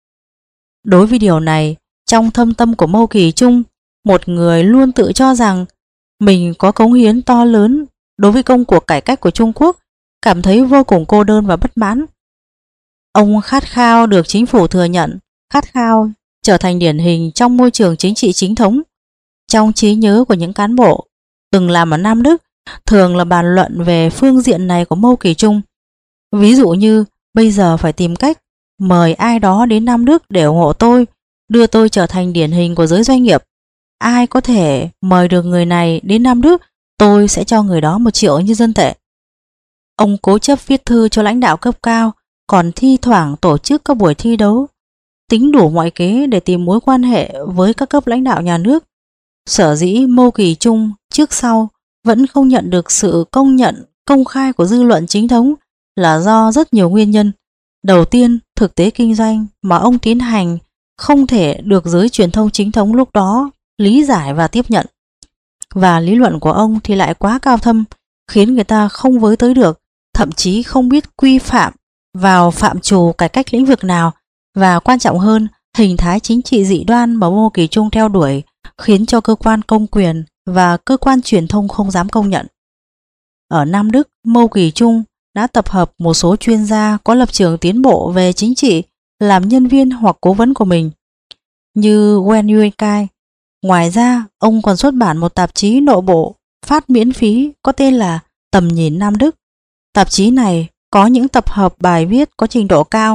A: Đối với điều này, trong thâm tâm của Mâu Kỳ Trung, một người luôn tự cho rằng mình có cống hiến to lớn đối với công cuộc cải cách của Trung Quốc, cảm thấy vô cùng cô đơn và bất mãn. Ông khát khao được chính phủ thừa nhận, khát khao trở thành điển hình trong môi trường chính trị chính thống. Trong trí nhớ của những cán bộ từng làm ở Nam Đức, thường là bàn luận về phương diện này của Mâu Kỳ Trung. Ví dụ như bây giờ phải tìm cách mời ai đó đến Nam Đức để ủng hộ tôi, đưa tôi trở thành điển hình của giới doanh nghiệp. Ai có thể mời được người này đến Nam Đức, tôi sẽ cho người đó 1 triệu nhân dân tệ. Ông cố chấp viết thư cho lãnh đạo cấp cao, còn thi thoảng tổ chức các buổi thi đấu, tính đủ mọi kế để tìm mối quan hệ với các cấp lãnh đạo nhà nước. Sở dĩ Mâu Kỳ Trung trước sau vẫn không nhận được sự công nhận công khai của dư luận chính thống là do rất nhiều nguyên nhân. Đầu tiên, thực tế kinh doanh mà ông tiến hành không thể được giới truyền thông chính thống lúc đó lý giải và tiếp nhận. Và lý luận của ông thì lại quá cao thâm, khiến người ta không với tới được, thậm chí không biết quy phạm vào phạm trù cải cách lĩnh vực nào, và quan trọng hơn, hình thái chính trị dị đoan mà Mâu Kỳ Trung theo đuổi khiến cho cơ quan công quyền và cơ quan truyền thông không dám công nhận. Ở Nam Đức, Mâu Kỳ Trung đã tập hợp một số chuyên gia có lập trường tiến bộ về chính trị làm nhân viên hoặc cố vấn của mình, như Wen Yuankai. Ngoài ra, ông còn xuất bản một tạp chí nội bộ phát miễn phí có tên là Tầm Nhìn Nam Đức. Tạp chí này có những tập hợp bài viết có trình độ cao,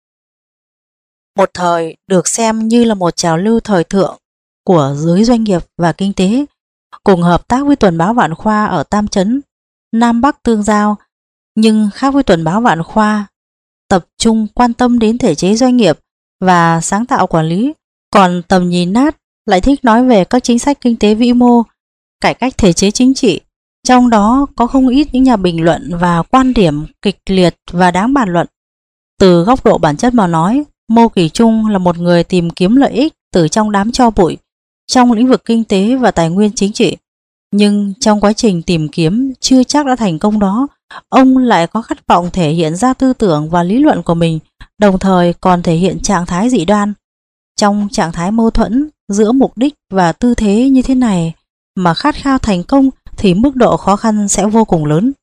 A: một thời được xem như là một trào lưu thời thượng của giới doanh nghiệp và kinh tế. Cùng hợp tác với Tuần báo Vạn Khoa ở Tam Chấn, Nam Bắc tương giao, nhưng khác với Tuần báo Vạn Khoa, tập trung quan tâm đến thể chế doanh nghiệp và sáng tạo quản lý, còn Tầm Nhìn Nát lại thích nói về các chính sách kinh tế vĩ mô, cải cách thể chế chính trị. Trong đó có không ít những nhà bình luận và quan điểm kịch liệt và đáng bàn luận. Từ góc độ bản chất mà nói, Mâu Kỳ Trung là một người tìm kiếm lợi ích từ trong đám tro bụi trong lĩnh vực kinh tế và tài nguyên chính trị. Nhưng trong quá trình tìm kiếm chưa chắc đã thành công đó, ông lại có khát vọng thể hiện ra tư tưởng và lý luận của mình, đồng thời còn thể hiện trạng thái dị đoan. Trong trạng thái mâu thuẫn giữa mục đích và tư thế như thế này mà khát khao thành công thì mức độ khó khăn sẽ vô cùng lớn.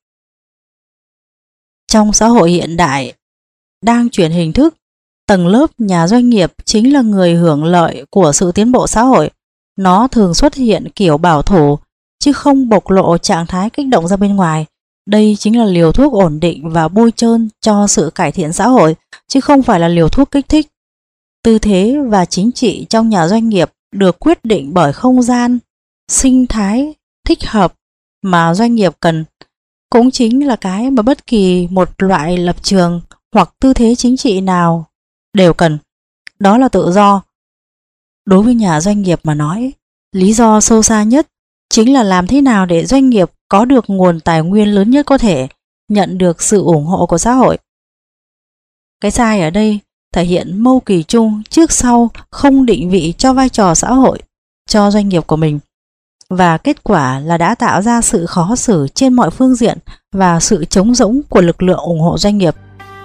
A: Trong xã hội hiện đại đang chuyển hình thức, tầng lớp nhà doanh nghiệp chính là người hưởng lợi của sự tiến bộ xã hội. Nó thường xuất hiện kiểu bảo thủ, chứ không bộc lộ trạng thái kích động ra bên ngoài. Đây chính là liều thuốc ổn định và bôi trơn cho sự cải thiện xã hội, chứ không phải là liều thuốc kích thích. Tư thế và chính trị trong nhà doanh nghiệp được quyết định bởi không gian, sinh thái thích hợp mà doanh nghiệp cần, cũng chính là cái mà bất kỳ một loại lập trường hoặc tư thế chính trị nào đều cần. Đó là tự do. Đối với nhà doanh nghiệp mà nói, lý do sâu xa nhất chính là làm thế nào để doanh nghiệp có được nguồn tài nguyên lớn nhất có thể, nhận được sự ủng hộ của xã hội. Cái sai ở đây thể hiện Mâu Kỳ Trung trước sau không định vị cho vai trò xã hội cho doanh nghiệp của mình, và kết quả là đã tạo ra sự khó xử trên mọi phương diện và sự trống rỗng của lực lượng ủng hộ doanh nghiệp.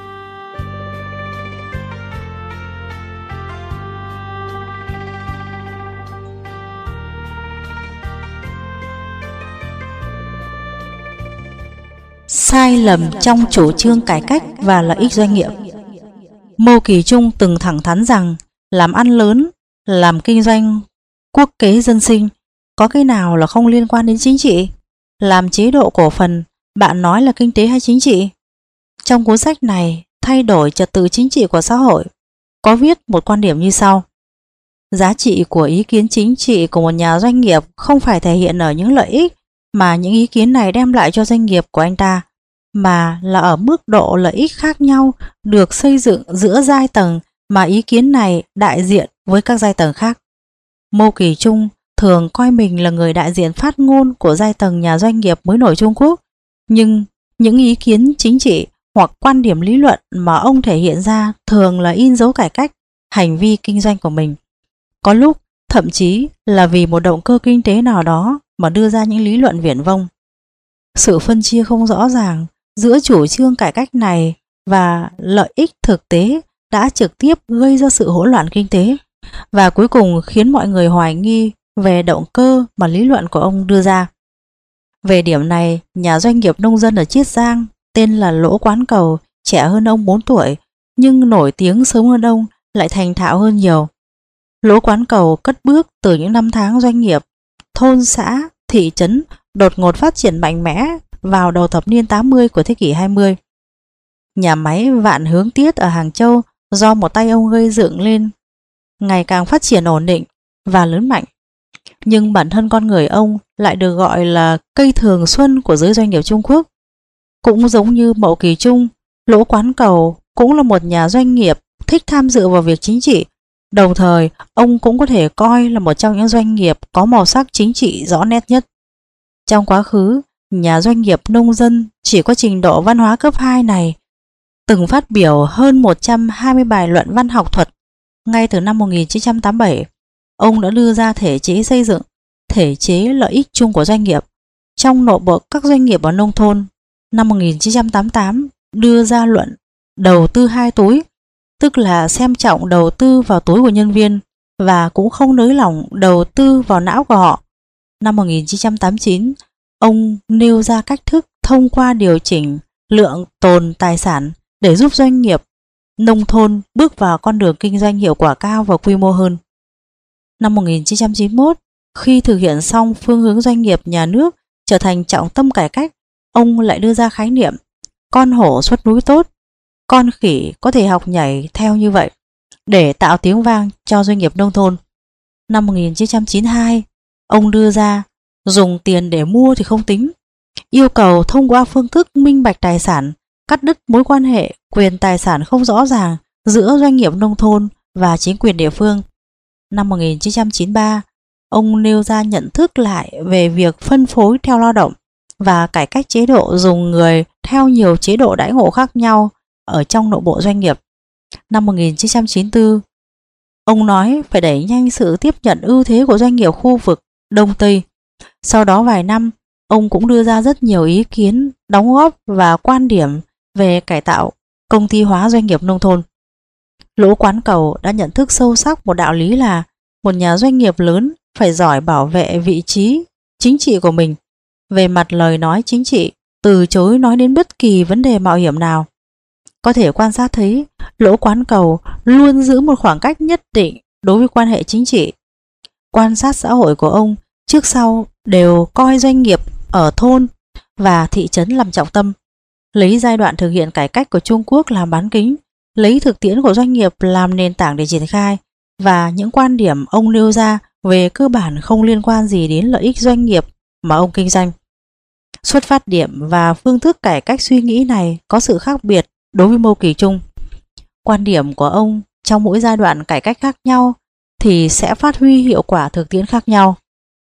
A: Sai lầm trong chủ trương cải cách và lợi ích doanh nghiệp. Mâu Kỳ Trung từng thẳng thắn rằng làm ăn lớn, làm kinh doanh quốc kế dân sinh, có cái nào là không liên quan đến chính trị? Làm chế độ cổ phần, bạn nói là kinh tế hay chính trị? Trong cuốn sách này, Thay đổi trật tự chính trị của xã hội, có viết một quan điểm như sau. Giá trị của ý kiến chính trị của một nhà doanh nghiệp không phải thể hiện ở những lợi ích mà những ý kiến này đem lại cho doanh nghiệp của anh ta, mà là ở mức độ lợi ích khác nhau được xây dựng giữa giai tầng mà ý kiến này đại diện với các giai tầng khác. Mâu Kỳ Trung thường coi mình là người đại diện phát ngôn của giai tầng nhà doanh nghiệp mới nổi Trung Quốc, nhưng những ý kiến chính trị hoặc quan điểm lý luận mà ông thể hiện ra thường là in dấu cải cách hành vi kinh doanh của mình. Có lúc thậm chí là vì một động cơ kinh tế nào đó mà đưa ra những lý luận viển vông. Sự phân chia không rõ ràng giữa chủ trương cải cách này và lợi ích thực tế đã trực tiếp gây ra sự hỗn loạn kinh tế và cuối cùng khiến mọi người hoài nghi về động cơ mà lý luận của ông đưa ra. Về điểm này, nhà doanh nghiệp nông dân ở Chiết Giang tên là Lỗ Quán Cầu, trẻ hơn ông 4 tuổi nhưng nổi tiếng sớm hơn ông, lại thành thạo hơn nhiều. Lỗ Quán Cầu cất bước từ những năm tháng doanh nghiệp, thôn xã, thị trấn đột ngột phát triển mạnh mẽ vào đầu thập niên 80 của thế kỷ 20. Nhà máy Vạn Hướng Tiết ở Hàng Châu do một tay ông gây dựng lên ngày càng phát triển ổn định và lớn mạnh. Nhưng bản thân con người ông lại được gọi là cây thường xuân của giới doanh nghiệp Trung Quốc. Cũng giống như Mậu Kỳ Trung, Lỗ Quán Cầu cũng là một nhà doanh nghiệp thích tham dự vào việc chính trị. Đồng thời, ông cũng có thể coi là một trong những doanh nghiệp có màu sắc chính trị rõ nét nhất. Trong quá khứ, nhà doanh nghiệp nông dân chỉ có trình độ văn hóa cấp 2 này từng phát biểu hơn 120 bài luận văn học thuật. Ngay từ năm 1987, ông đã đưa ra thể chế xây dựng, thể chế lợi ích chung của doanh nghiệp trong nội bộ các doanh nghiệp ở nông thôn. Năm 1988 đưa ra luận đầu tư hai túi, tức là xem trọng đầu tư vào túi của nhân viên và cũng không nới lỏng đầu tư vào não của họ. Năm 1989, ông nêu ra cách thức thông qua điều chỉnh lượng tồn tài sản để giúp doanh nghiệp nông thôn bước vào con đường kinh doanh hiệu quả cao và quy mô hơn. Năm 1991, khi thực hiện xong phương hướng doanh nghiệp nhà nước trở thành trọng tâm cải cách, ông lại đưa ra khái niệm con hổ xuất núi tốt, con khỉ có thể học nhảy theo như vậy để tạo tiếng vang cho doanh nghiệp nông thôn. Năm 1992, ông đưa ra dùng tiền để mua thì không tính, yêu cầu thông qua phương thức minh bạch tài sản, cắt đứt mối quan hệ quyền tài sản không rõ ràng giữa doanh nghiệp nông thôn và chính quyền địa phương. Năm 1993, ông nêu ra nhận thức lại về việc phân phối theo lao động và cải cách chế độ dùng người theo nhiều chế độ đãi ngộ khác nhau ở trong nội bộ doanh nghiệp. Năm 1994, ông nói phải đẩy nhanh sự tiếp nhận ưu thế của doanh nghiệp khu vực Đông Tây. Sau đó vài năm, ông cũng đưa ra rất nhiều ý kiến, đóng góp và quan điểm về cải tạo công ty hóa doanh nghiệp nông thôn. Lỗ Quán Cầu đã nhận thức sâu sắc một đạo lý là một nhà doanh nghiệp lớn phải giỏi bảo vệ vị trí chính trị của mình. Về mặt lời nói chính trị, từ chối nói đến bất kỳ vấn đề mạo hiểm nào. Có thể quan sát thấy Lỗ Quán Cầu luôn giữ một khoảng cách nhất định đối với quan hệ chính trị. Quan sát xã hội của ông trước sau đều coi doanh nghiệp ở thôn và thị trấn làm trọng tâm, lấy giai đoạn thực hiện cải cách của Trung Quốc làm bán kính, lấy thực tiễn của doanh nghiệp làm nền tảng để triển khai, và những quan điểm ông nêu ra về cơ bản không liên quan gì đến lợi ích doanh nghiệp mà ông kinh doanh. Xuất phát điểm và phương thức cải cách suy nghĩ này có sự khác biệt đối với Mâu Kỳ Trung. Quan điểm của ông trong mỗi giai đoạn cải cách khác nhau thì sẽ phát huy hiệu quả thực tiễn khác nhau.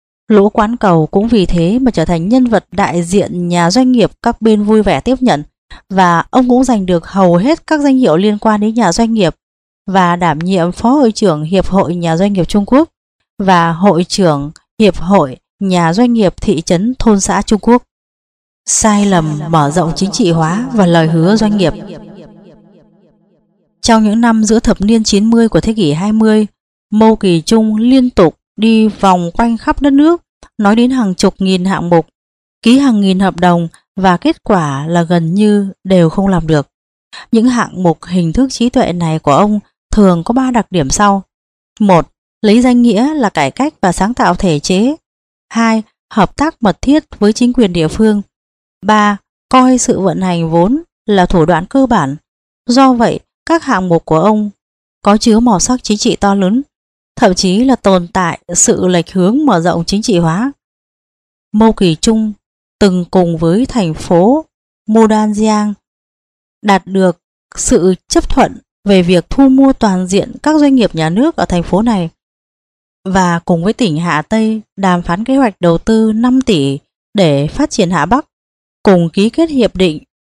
A: Lỗ Quán Cầu cũng vì thế mà trở thành nhân vật đại diện nhà doanh nghiệp các bên vui vẻ tiếp nhận, và ông cũng giành được hầu hết các danh hiệu liên quan đến nhà doanh nghiệp và đảm nhiệm Phó Hội trưởng Hiệp hội Nhà doanh nghiệp Trung Quốc và Hội trưởng Hiệp hội Nhà doanh nghiệp thị trấn thôn xã Trung Quốc. Sai lầm mở rộng chính trị hóa và lời hứa doanh nghiệp. Trong những năm giữa thập niên 90 của thế kỷ 20, Mâu Kỳ Trung liên tục đi vòng quanh khắp đất nước, nói đến hàng chục nghìn hạng mục, ký hàng nghìn hợp đồng và kết quả là gần như đều không làm được. Những hạng mục hình thức trí tuệ này của ông thường có 3 đặc điểm sau. 1. Lấy danh nghĩa là cải cách và sáng tạo thể chế. 2. Hợp tác mật thiết với chính quyền địa phương. 3. Coi sự vận hành vốn là thủ đoạn cơ bản. Do vậy, các hạng mục của ông có chứa màu sắc chính trị to lớn, thậm chí là tồn tại sự lệch hướng mở rộng chính trị hóa. Mâu Kỳ Trung từng cùng với thành phố Mudanjiang đạt được sự chấp thuận về việc thu mua toàn diện các doanh nghiệp nhà nước ở thành phố này, và cùng với tỉnh Hạ Tây đàm phán kế hoạch đầu tư 5 tỷ để phát triển Hạ Bắc, cùng ký kết hiệp định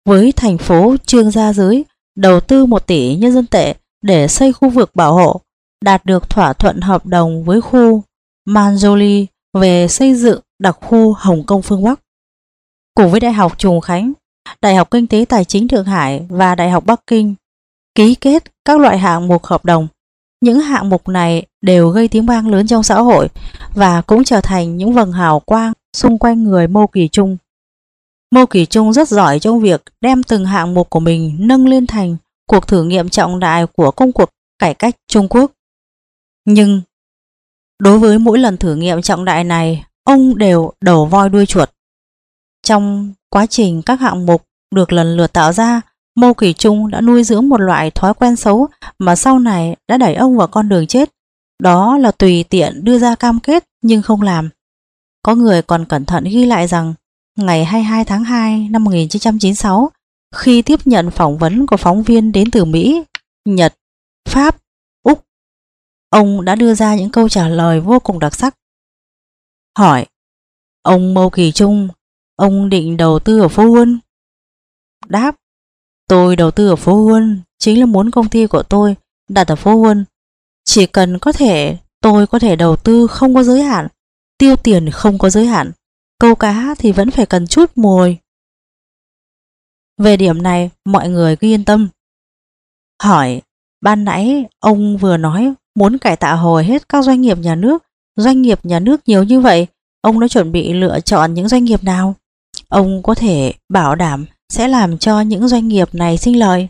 A: với thành phố Trương Gia Giới đầu tư 1 tỷ nhân dân tệ để xây khu vực bảo hộ, đạt được thỏa thuận hợp đồng với khu Manjoli về xây dựng đặc khu Hồng Kông phương Bắc. Cùng với Đại học Trùng Khánh, Đại học Kinh tế Tài chính Thượng Hải và Đại học Bắc Kinh ký kết các loại hạng mục hợp đồng. Những hạng mục này đều gây tiếng vang lớn trong xã hội và cũng trở thành những vầng hào quang xung quanh người Mâu Kỳ Trung. Mâu Kỳ Trung rất giỏi trong việc đem từng hạng mục của mình nâng lên thành cuộc thử nghiệm trọng đại của công cuộc cải cách Trung Quốc. Nhưng đối với mỗi lần thử nghiệm trọng đại này, ông đều đầu voi đuôi chuột. Trong quá trình các hạng mục được lần lượt tạo ra, Mâu Kỳ Trung đã nuôi dưỡng một loại thói quen xấu mà sau này đã đẩy ông vào con đường chết. Đó là tùy tiện đưa ra cam kết nhưng không làm. Có người còn cẩn thận ghi lại rằng ngày 22 tháng 2 năm 1996, khi tiếp nhận phỏng vấn của phóng viên đến từ Mỹ, Nhật, Pháp, Úc, ông đã đưa ra những câu trả lời vô cùng đặc sắc. Hỏi: ông Mâu Kỳ Trung, ông định đầu tư ở phố Huân? Đáp: tôi đầu tư ở phố Huân chính là muốn công ty của tôi đặt ở phố Huân. Chỉ cần tôi có thể đầu tư không có giới hạn, tiêu tiền không có giới hạn, câu cá thì vẫn phải cần chút mồi. Về điểm này mọi người cứ yên tâm. Hỏi: ban nãy ông vừa nói muốn cải tạo hầu hết các doanh nghiệp nhà nước nhiều như vậy, ông đã chuẩn bị lựa chọn những doanh nghiệp nào? Ông có thể bảo đảm sẽ làm cho những doanh nghiệp này sinh lời?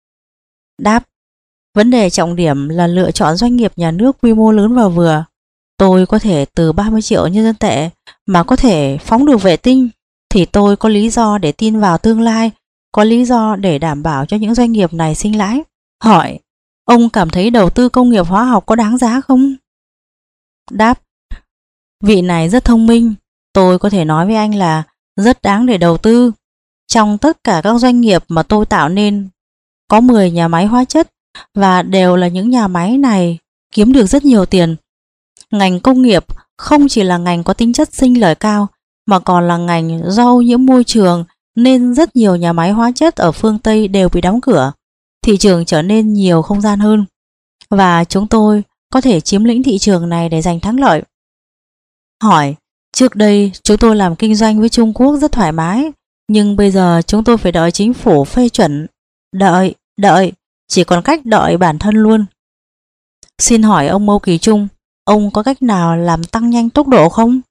A: Đáp: vấn đề trọng điểm là lựa chọn doanh nghiệp nhà nước quy mô lớn và vừa. Tôi có thể từ 30 triệu nhân dân tệ mà có thể phóng được vệ tinh, thì tôi có lý do để tin vào tương lai, có lý do để đảm bảo cho những doanh nghiệp này sinh lãi. Hỏi: ông cảm thấy đầu tư công nghiệp hóa học có đáng giá không? Đáp: vị này rất thông minh, tôi có thể nói với anh là rất đáng để đầu tư. Trong tất cả các doanh nghiệp mà tôi tạo nên, có 10 nhà máy hóa chất và đều là những nhà máy này kiếm được rất nhiều tiền. Ngành công nghiệp không chỉ là ngành có tính chất sinh lời cao mà còn là ngành do ô nhiễm môi trường, nên rất nhiều nhà máy hóa chất ở phương Tây đều bị đóng cửa. Thị trường trở nên nhiều không gian hơn và chúng tôi có thể chiếm lĩnh thị trường này để giành thắng lợi. Hỏi: trước đây chúng tôi làm kinh doanh với Trung Quốc rất thoải mái, nhưng bây giờ chúng tôi phải đợi chính phủ phê chuẩn. Đợi, chỉ còn cách đợi bản thân luôn. Xin hỏi ông Mâu Kỳ Trung, ông có cách nào làm tăng nhanh tốc độ không?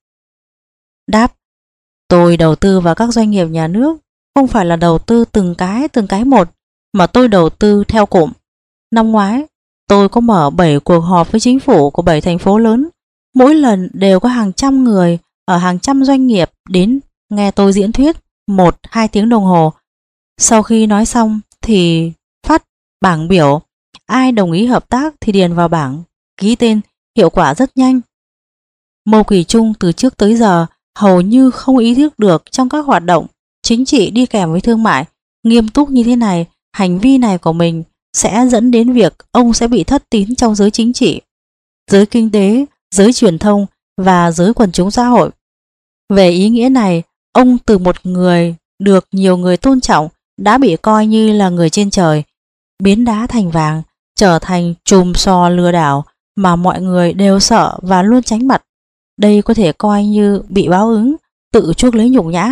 A: Đáp: tôi đầu tư vào các doanh nghiệp nhà nước không phải là đầu tư từng cái một, mà tôi đầu tư theo cụm. Năm ngoái, tôi có mở 7 cuộc họp với chính phủ của 7 thành phố lớn. Mỗi lần đều có hàng trăm người ở hàng trăm doanh nghiệp đến nghe tôi diễn thuyết 1-2 tiếng đồng hồ. Sau khi nói xong thì phát bảng biểu, ai đồng ý hợp tác thì điền vào bảng, ký tên, hiệu quả rất nhanh. Mâu Kỳ Trung từ trước tới giờ hầu như không ý thức được trong các hoạt động chính trị đi kèm với thương mại nghiêm túc như thế này, hành vi này của mình sẽ dẫn đến việc ông sẽ bị thất tín trong giới chính trị, giới kinh tế, giới truyền thông và giới quần chúng xã hội. Về ý nghĩa này, ông từ một người được nhiều người tôn trọng đã bị coi như là người trên trời, biến đá thành vàng, trở thành chùm sò lừa đảo mà mọi người đều sợ và luôn tránh mặt. Đây có thể coi như bị báo ứng, tự chuốc lấy nhục nhã.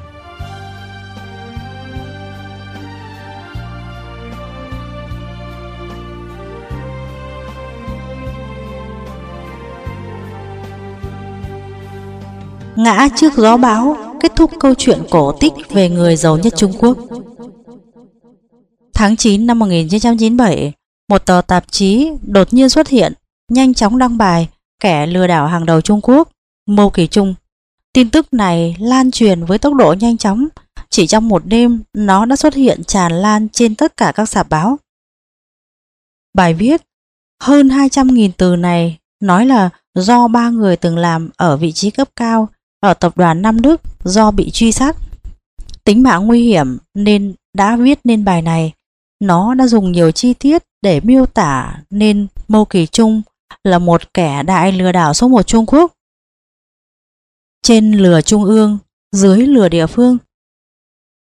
A: Ngã trước gió bão, kết thúc câu chuyện cổ tích về người giàu nhất Trung Quốc. Tháng 9 năm 1997, một tờ tạp chí đột nhiên xuất hiện, nhanh chóng đăng bài kẻ lừa đảo hàng đầu Trung Quốc, Mâu Kỳ Trung. Tin tức này lan truyền với tốc độ nhanh chóng, chỉ trong một đêm nó đã xuất hiện tràn lan trên tất cả các sạp báo. Bài viết hơn 200.000 từ này nói là do 3 người từng làm ở vị trí cấp cao ở tập đoàn Nam Đức do bị truy sát, tính mạng nguy hiểm nên đã viết nên bài này. Nó đã dùng nhiều chi tiết để miêu tả nên Mâu Kỳ Trung là một kẻ đại lừa đảo số 1 Trung Quốc. Trên lừa trung ương, dưới lừa địa phương.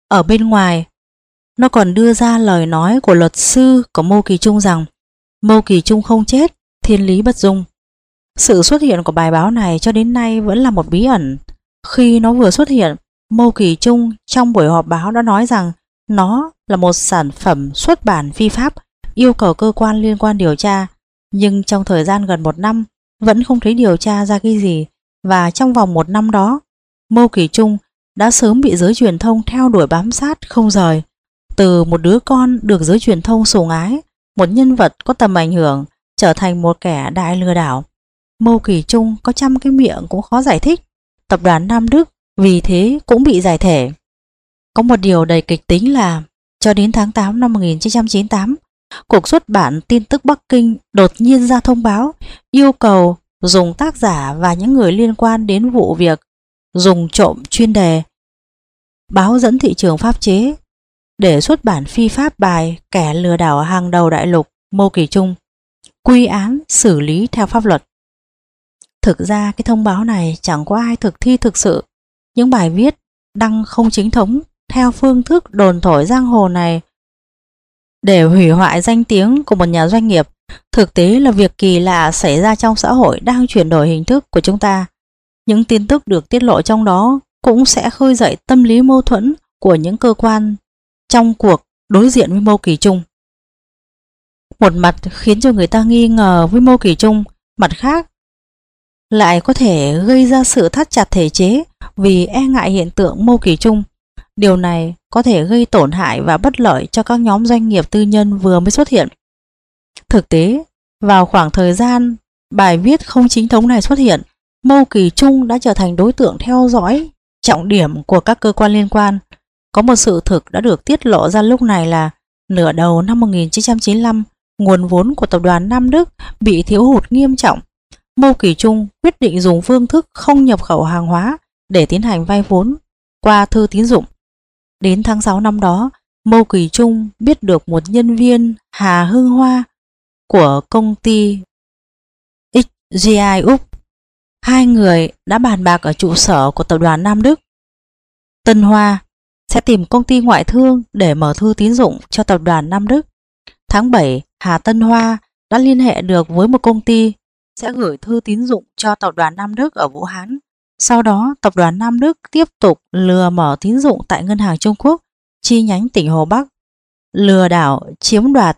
A: Ở bên ngoài, nó còn đưa ra lời nói của luật sư của Mâu Kỳ Trung rằng Mâu Kỳ Trung không chết, thiên lý bất dung. Sự xuất hiện của bài báo này cho đến nay vẫn là một bí ẩn. Khi nó vừa xuất hiện, Mâu Kỳ Trung trong buổi họp báo đã nói rằng nó là một sản phẩm xuất bản phi pháp, yêu cầu cơ quan liên quan điều tra, nhưng trong thời gian gần 1 năm vẫn không thấy điều tra ra cái gì, và trong vòng 1 năm đó, Mâu Kỳ Trung đã sớm bị giới truyền thông theo đuổi bám sát không rời. Từ một đứa con được giới truyền thông sùng ái, một nhân vật có tầm ảnh hưởng, trở thành một kẻ đại lừa đảo, Mâu Kỳ Trung có trăm cái miệng cũng khó giải thích. Tập đoàn Nam Đức vì thế cũng bị giải thể. Có một điều đầy kịch tính là cho đến tháng 8 năm 1998, Cục xuất bản tin tức Bắc Kinh đột nhiên ra thông báo yêu cầu dùng tác giả và những người liên quan đến vụ việc dùng trộm chuyên đề báo dẫn thị trường pháp chế để xuất bản phi pháp bài kẻ lừa đảo hàng đầu đại lục Mâu Kỳ Trung, quy án xử lý theo pháp luật. Thực ra cái thông báo này chẳng có ai thực thi thực sự. Những bài viết đăng không chính thống theo phương thức đồn thổi giang hồ này để hủy hoại danh tiếng của một nhà doanh nghiệp, thực tế là việc kỳ lạ xảy ra trong xã hội đang chuyển đổi hình thức của chúng ta. Những tin tức được tiết lộ trong đó cũng sẽ khơi dậy tâm lý mâu thuẫn của những cơ quan trong cuộc đối diện với Mâu Kỳ Trung. Một mặt khiến cho người ta nghi ngờ với Mâu Kỳ Trung, mặt khác lại có thể gây ra sự thắt chặt thể chế vì e ngại hiện tượng Mâu Kỳ Trung. Điều này có thể gây tổn hại và bất lợi cho các nhóm doanh nghiệp tư nhân vừa mới xuất hiện. Thực tế, vào khoảng thời gian bài viết không chính thống này xuất hiện, Mâu Kỳ Trung đã trở thành đối tượng theo dõi trọng điểm của các cơ quan liên quan. Có một sự thực đã được tiết lộ ra lúc này là nửa đầu năm 1995, nguồn vốn của tập đoàn Nam Đức bị thiếu hụt nghiêm trọng. Mâu Kỳ Trung quyết định dùng phương thức không nhập khẩu hàng hóa để tiến hành vay vốn qua thư tín dụng. Đến tháng 6 năm đó, Mâu Kỳ Trung biết được một nhân viên Hà Hưng Hoa của công ty XGI Úc. Hai người đã bàn bạc ở trụ sở của tập đoàn Nam Đức. Tân Hoa sẽ tìm công ty ngoại thương để mở thư tín dụng cho tập đoàn Nam Đức. Tháng 7, Hà Tân Hoa đã liên hệ được với một công ty sẽ gửi thư tín dụng cho tập đoàn Nam Đức ở Vũ Hán. Sau đó, tập đoàn Nam Đức tiếp tục lừa mở tín dụng tại Ngân hàng Trung Quốc, chi nhánh tỉnh Hồ Bắc, lừa đảo chiếm đoạt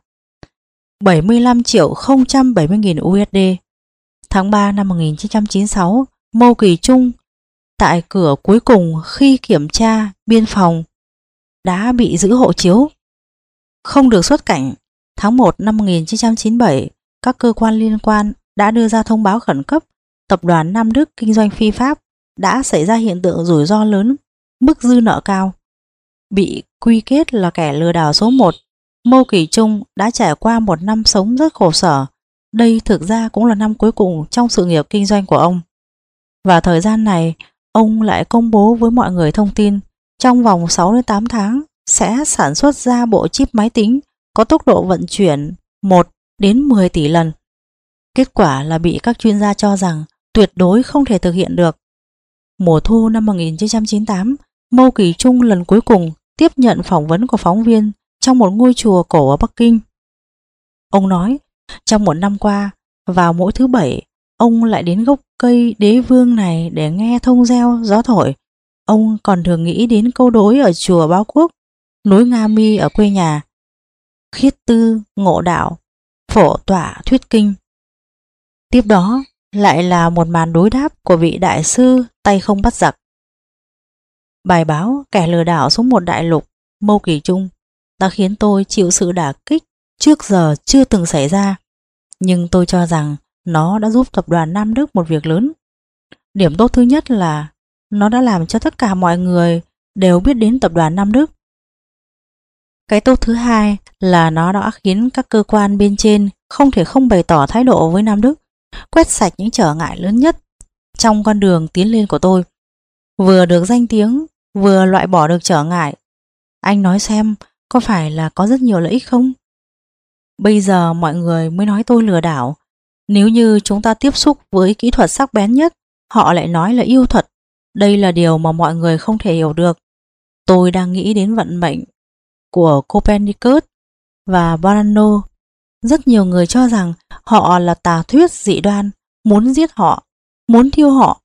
A: 75.070.000 USD. Tháng 3 năm 1996, Mâu Kỳ Trung tại cửa cuối cùng khi kiểm tra biên phòng đã bị giữ hộ chiếu, không được xuất cảnh. Tháng 1 năm 1997, các cơ quan liên quan đã đưa ra thông báo khẩn cấp tập đoàn Nam Đức kinh doanh phi pháp, đã xảy ra hiện tượng rủi ro lớn, mức dư nợ cao. Bị quy kết là kẻ lừa đảo số 1, Mâu Kỳ Trung đã trải qua 1 năm sống rất khổ sở. Đây thực ra cũng là năm cuối cùng trong sự nghiệp kinh doanh của ông. Và thời gian này, ông lại công bố với mọi người thông tin trong vòng 6 đến 8 tháng sẽ sản xuất ra bộ chip máy tính có tốc độ vận chuyển 1 đến 10 tỷ lần. Kết quả là bị các chuyên gia cho rằng tuyệt đối không thể thực hiện được. Mùa thu năm 1998, Mâu Kỳ Trung lần cuối cùng tiếp nhận phỏng vấn của phóng viên trong một ngôi chùa cổ ở Bắc Kinh. Ông nói, trong 1 năm qua, vào mỗi thứ Bảy, ông lại đến gốc cây đế vương này để nghe thông reo gió thổi. Ông còn thường nghĩ đến câu đối ở chùa Báo Quốc, núi Nga Mi ở quê nhà: khiết tư ngộ đạo, phổ tọa thuyết kinh. Tiếp đó lại là một màn đối đáp của vị đại sư tay không bắt giặc. Bài báo kẻ lừa đảo số 1 đại lục Mâu Kỳ Trung đã khiến tôi chịu sự đả kích trước giờ chưa từng xảy ra, nhưng tôi cho rằng nó đã giúp tập đoàn Nam Đức một việc lớn. Điểm tốt thứ nhất là nó đã làm cho tất cả mọi người đều biết đến tập đoàn Nam Đức. Cái tốt thứ hai là nó đã khiến các cơ quan bên trên không thể không bày tỏ thái độ với Nam Đức, quét sạch những trở ngại lớn nhất trong con đường tiến lên của tôi. Vừa được danh tiếng, vừa loại bỏ được trở ngại. Anh nói xem, có phải là có rất nhiều lợi ích không? Bây giờ mọi người mới nói tôi lừa đảo. Nếu như chúng ta tiếp xúc với kỹ thuật sắc bén nhất, họ lại nói là yêu thuật. Đây là điều mà mọi người không thể hiểu được. Tôi đang nghĩ đến vận mệnh của Copernicus và Barano. Rất nhiều người cho rằng họ là tà thuyết dị đoan, muốn giết họ, muốn thiêu họ.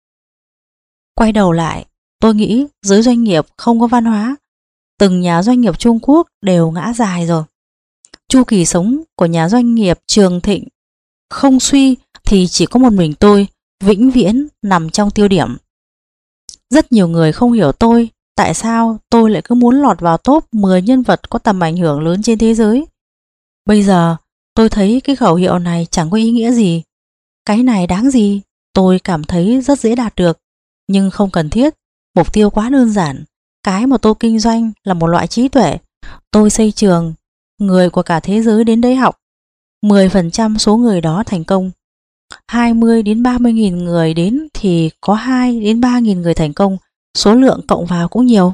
A: Quay đầu lại, tôi nghĩ giới doanh nghiệp không có văn hóa. Từng nhà doanh nghiệp Trung Quốc đều ngã dài rồi. Chu kỳ sống của nhà doanh nghiệp trường thịnh không suy thì chỉ có một mình tôi vĩnh viễn nằm trong tiêu điểm. Rất nhiều người không hiểu tôi, tại sao tôi lại cứ muốn lọt vào top 10 nhân vật có tầm ảnh hưởng lớn trên thế giới. Bây giờ tôi thấy cái khẩu hiệu này chẳng có ý nghĩa gì. Cái này đáng gì? Tôi cảm thấy rất dễ đạt được, nhưng không cần thiết. Mục tiêu quá đơn giản. Cái mà tôi kinh doanh là một loại trí tuệ. Tôi xây trường, người của cả thế giới đến đấy học. 10% số người đó thành công. 20 đến 30 nghìn người đến thì có 2 đến 3 nghìn người thành công. Số lượng cộng vào cũng nhiều.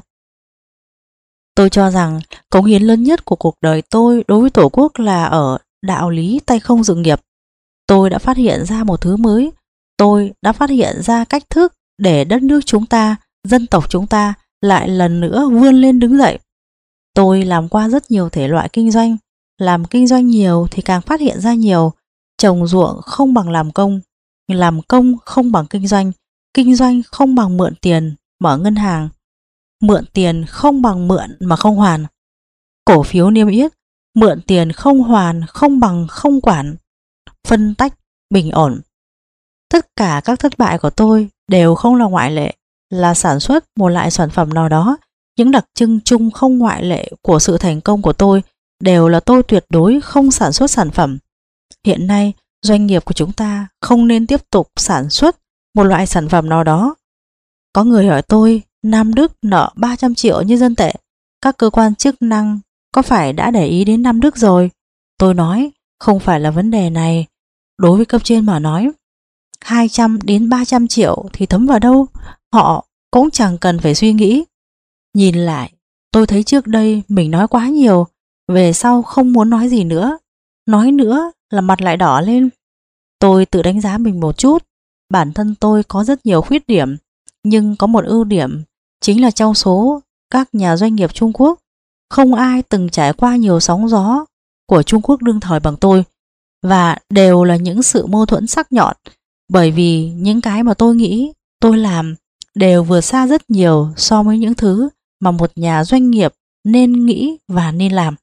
A: Tôi cho rằng cống hiến lớn nhất của cuộc đời tôi đối với Tổ quốc là ở đạo lý tay không dựng nghiệp. Tôi đã phát hiện ra một thứ mới. Tôi đã phát hiện ra cách thức để đất nước chúng ta, dân tộc chúng ta lại lần nữa vươn lên đứng dậy. Tôi làm qua rất nhiều thể loại kinh doanh. Làm kinh doanh nhiều thì càng phát hiện ra nhiều. Trồng ruộng không bằng làm công không bằng kinh doanh không bằng mượn tiền, mở ngân hàng. Mượn tiền không bằng mượn mà không hoàn. Cổ phiếu niêm yết, mượn tiền không hoàn không bằng không quản. Phân tách, bình ổn. Tất cả các thất bại của tôi đều không là ngoại lệ, là sản xuất một loại sản phẩm nào đó. Những đặc trưng chung không ngoại lệ của sự thành công của tôi đều là tôi tuyệt đối không sản xuất sản phẩm. Hiện nay, doanh nghiệp của chúng ta không nên tiếp tục sản xuất một loại sản phẩm nào đó. Có người hỏi tôi, Nam Đức nợ 300 triệu nhân dân tệ, các cơ quan chức năng có phải đã để ý đến Nam Đức rồi? Tôi nói, không phải là vấn đề này. Đối với cấp trên mà nói, 200 đến 300 triệu thì thấm vào đâu? Họ cũng chẳng cần phải suy nghĩ. Nhìn lại, tôi thấy trước đây mình nói quá nhiều, về sau không muốn nói gì nữa. Nói nữa là mặt lại đỏ lên. Tôi tự đánh giá mình một chút. Bản thân tôi có rất nhiều khuyết điểm, nhưng có một ưu điểm, chính là trong số các nhà doanh nghiệp Trung Quốc, không ai từng trải qua nhiều sóng gió của Trung Quốc đương thời bằng tôi, và đều là những sự mâu thuẫn sắc nhọn, bởi vì những cái mà tôi nghĩ, tôi làm đều vượt xa rất nhiều so với những thứ mà một nhà doanh nghiệp nên nghĩ và nên làm.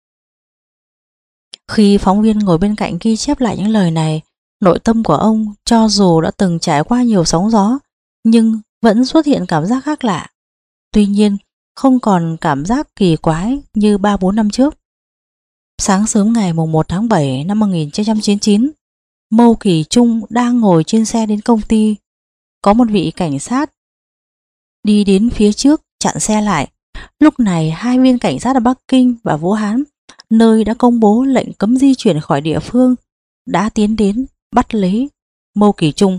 A: Khi phóng viên ngồi bên cạnh ghi chép lại những lời này, nội tâm của ông cho dù đã từng trải qua nhiều sóng gió, nhưng vẫn xuất hiện cảm giác khác lạ. Tuy nhiên, không còn cảm giác kỳ quái như 3-4 năm trước. Sáng sớm ngày 1 tháng 7 năm 1999, Mâu Kỳ Trung đang ngồi trên xe đến công ty. Có một vị cảnh sát đi đến phía trước chặn xe lại. Lúc này hai viên cảnh sát ở Bắc Kinh và Vũ Hán, nơi đã công bố lệnh cấm di chuyển khỏi địa phương, đã tiến đến bắt lấy Mâu Kỳ Trung.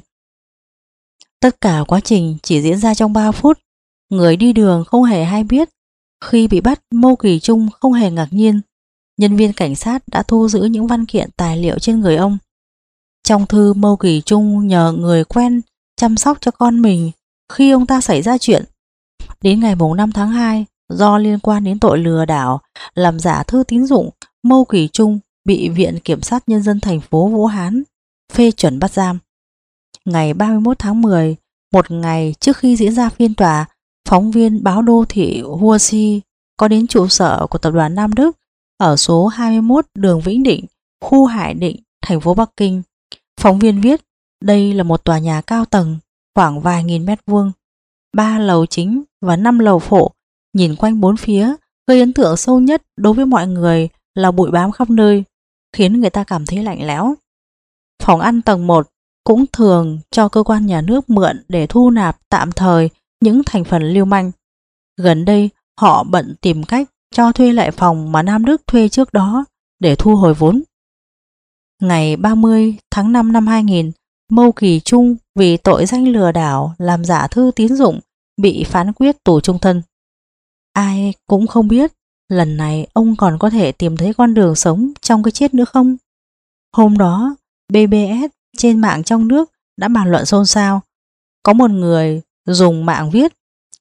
A: Tất cả quá trình chỉ diễn ra trong 3 phút. Người đi đường không hề hay biết. Khi bị bắt, Mâu Kỳ Trung không hề ngạc nhiên. Nhân viên cảnh sát đã thu giữ những văn kiện tài liệu trên người ông. Trong thư, Mâu Kỳ Trung nhờ người quen chăm sóc cho con mình khi ông ta xảy ra chuyện. Đến ngày 5 tháng 2, do liên quan đến tội lừa đảo, làm giả thư tín dụng, Mâu Kỳ Trung bị Viện Kiểm sát Nhân dân thành phố Vũ Hán phê chuẩn bắt giam. Ngày 31 tháng 10, một ngày trước khi diễn ra phiên tòa, phóng viên báo đô thị Huaxi có đến trụ sở của tập đoàn Nam Đức ở số 21 đường Vĩnh Định, khu Hải Định, thành phố Bắc Kinh. Phóng viên viết, đây là một tòa nhà cao tầng, khoảng vài nghìn mét vuông, 3 lầu chính và 5 lầu phụ, nhìn quanh bốn phía, gây ấn tượng sâu nhất đối với mọi người là bụi bám khắp nơi, khiến người ta cảm thấy lạnh lẽo. Phòng ăn tầng 1 cũng thường cho cơ quan nhà nước mượn để thu nạp tạm thời những thành phần lưu manh. Gần đây, họ bận tìm cách cho thuê lại phòng mà Nam Đức thuê trước đó để thu hồi vốn. Ngày 30 tháng 5 năm 2000, Mâu Kỳ Trung vì tội danh lừa đảo làm giả thư tín dụng bị phán quyết tù chung thân. Ai cũng không biết lần này ông còn có thể tìm thấy con đường sống trong cái chết nữa không. Hôm đó, BBS trên mạng trong nước đã bàn luận xôn xao. Có một người dùng mạng viết,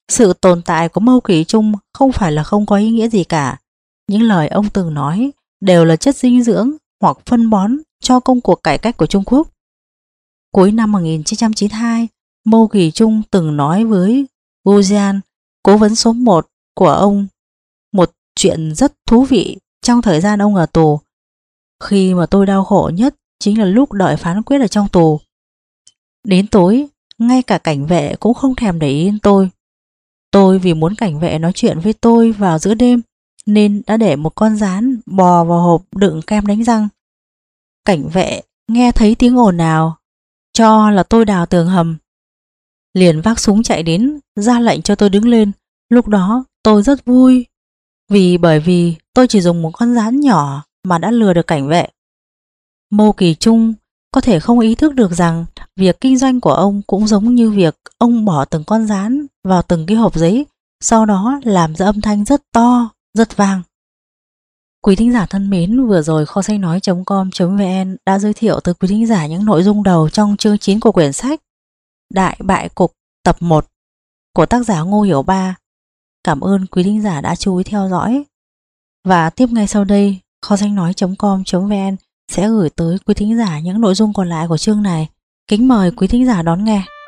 A: Sự tồn tại của Mâu Kỳ Trung không phải là không có ý nghĩa gì cả. Những lời ông từng nói đều là chất dinh dưỡng hoặc phân bón cho công cuộc cải cách của Trung Quốc. Cuối năm 1992, Mâu Kỳ Trung từng nói với Wu Jian, cố vấn số 1 của ông, một chuyện rất thú vị trong thời gian ông ở tù. Khi mà tôi đau khổ nhất chính là lúc đợi phán quyết ở trong tù. Đến tối, ngay cả cảnh vệ cũng không thèm để ý đến tôi. Tôi vì muốn cảnh vệ nói chuyện với tôi vào giữa đêm nên đã để một con gián bò vào hộp đựng kem đánh răng. Cảnh vệ nghe thấy tiếng ồn nào, cho là tôi đào tường hầm, liền vác súng chạy đến ra lệnh cho tôi đứng lên. Lúc đó tôi rất vui bởi vì tôi chỉ dùng một con gián nhỏ mà đã lừa được cảnh vệ. Mâu Kỳ Trung có thể không ý thức được rằng việc kinh doanh của ông cũng giống như việc ông bỏ từng con gián vào từng cái hộp giấy, sau đó làm ra âm thanh rất to, rất vang. Quý thính giả thân mến, vừa rồi kho sách nói.com.vn đã giới thiệu tới quý thính giả những nội dung đầu trong chương 9 của quyển sách Đại Bại Cục tập 1 của tác giả Ngô Hiểu Ba. Cảm ơn quý thính giả đã chú ý theo dõi. Và tiếp ngay sau đây, kho sách nói.com.vn sẽ gửi tới quý thính giả những nội dung còn lại của chương này. Kính mời quý thính giả đón nghe.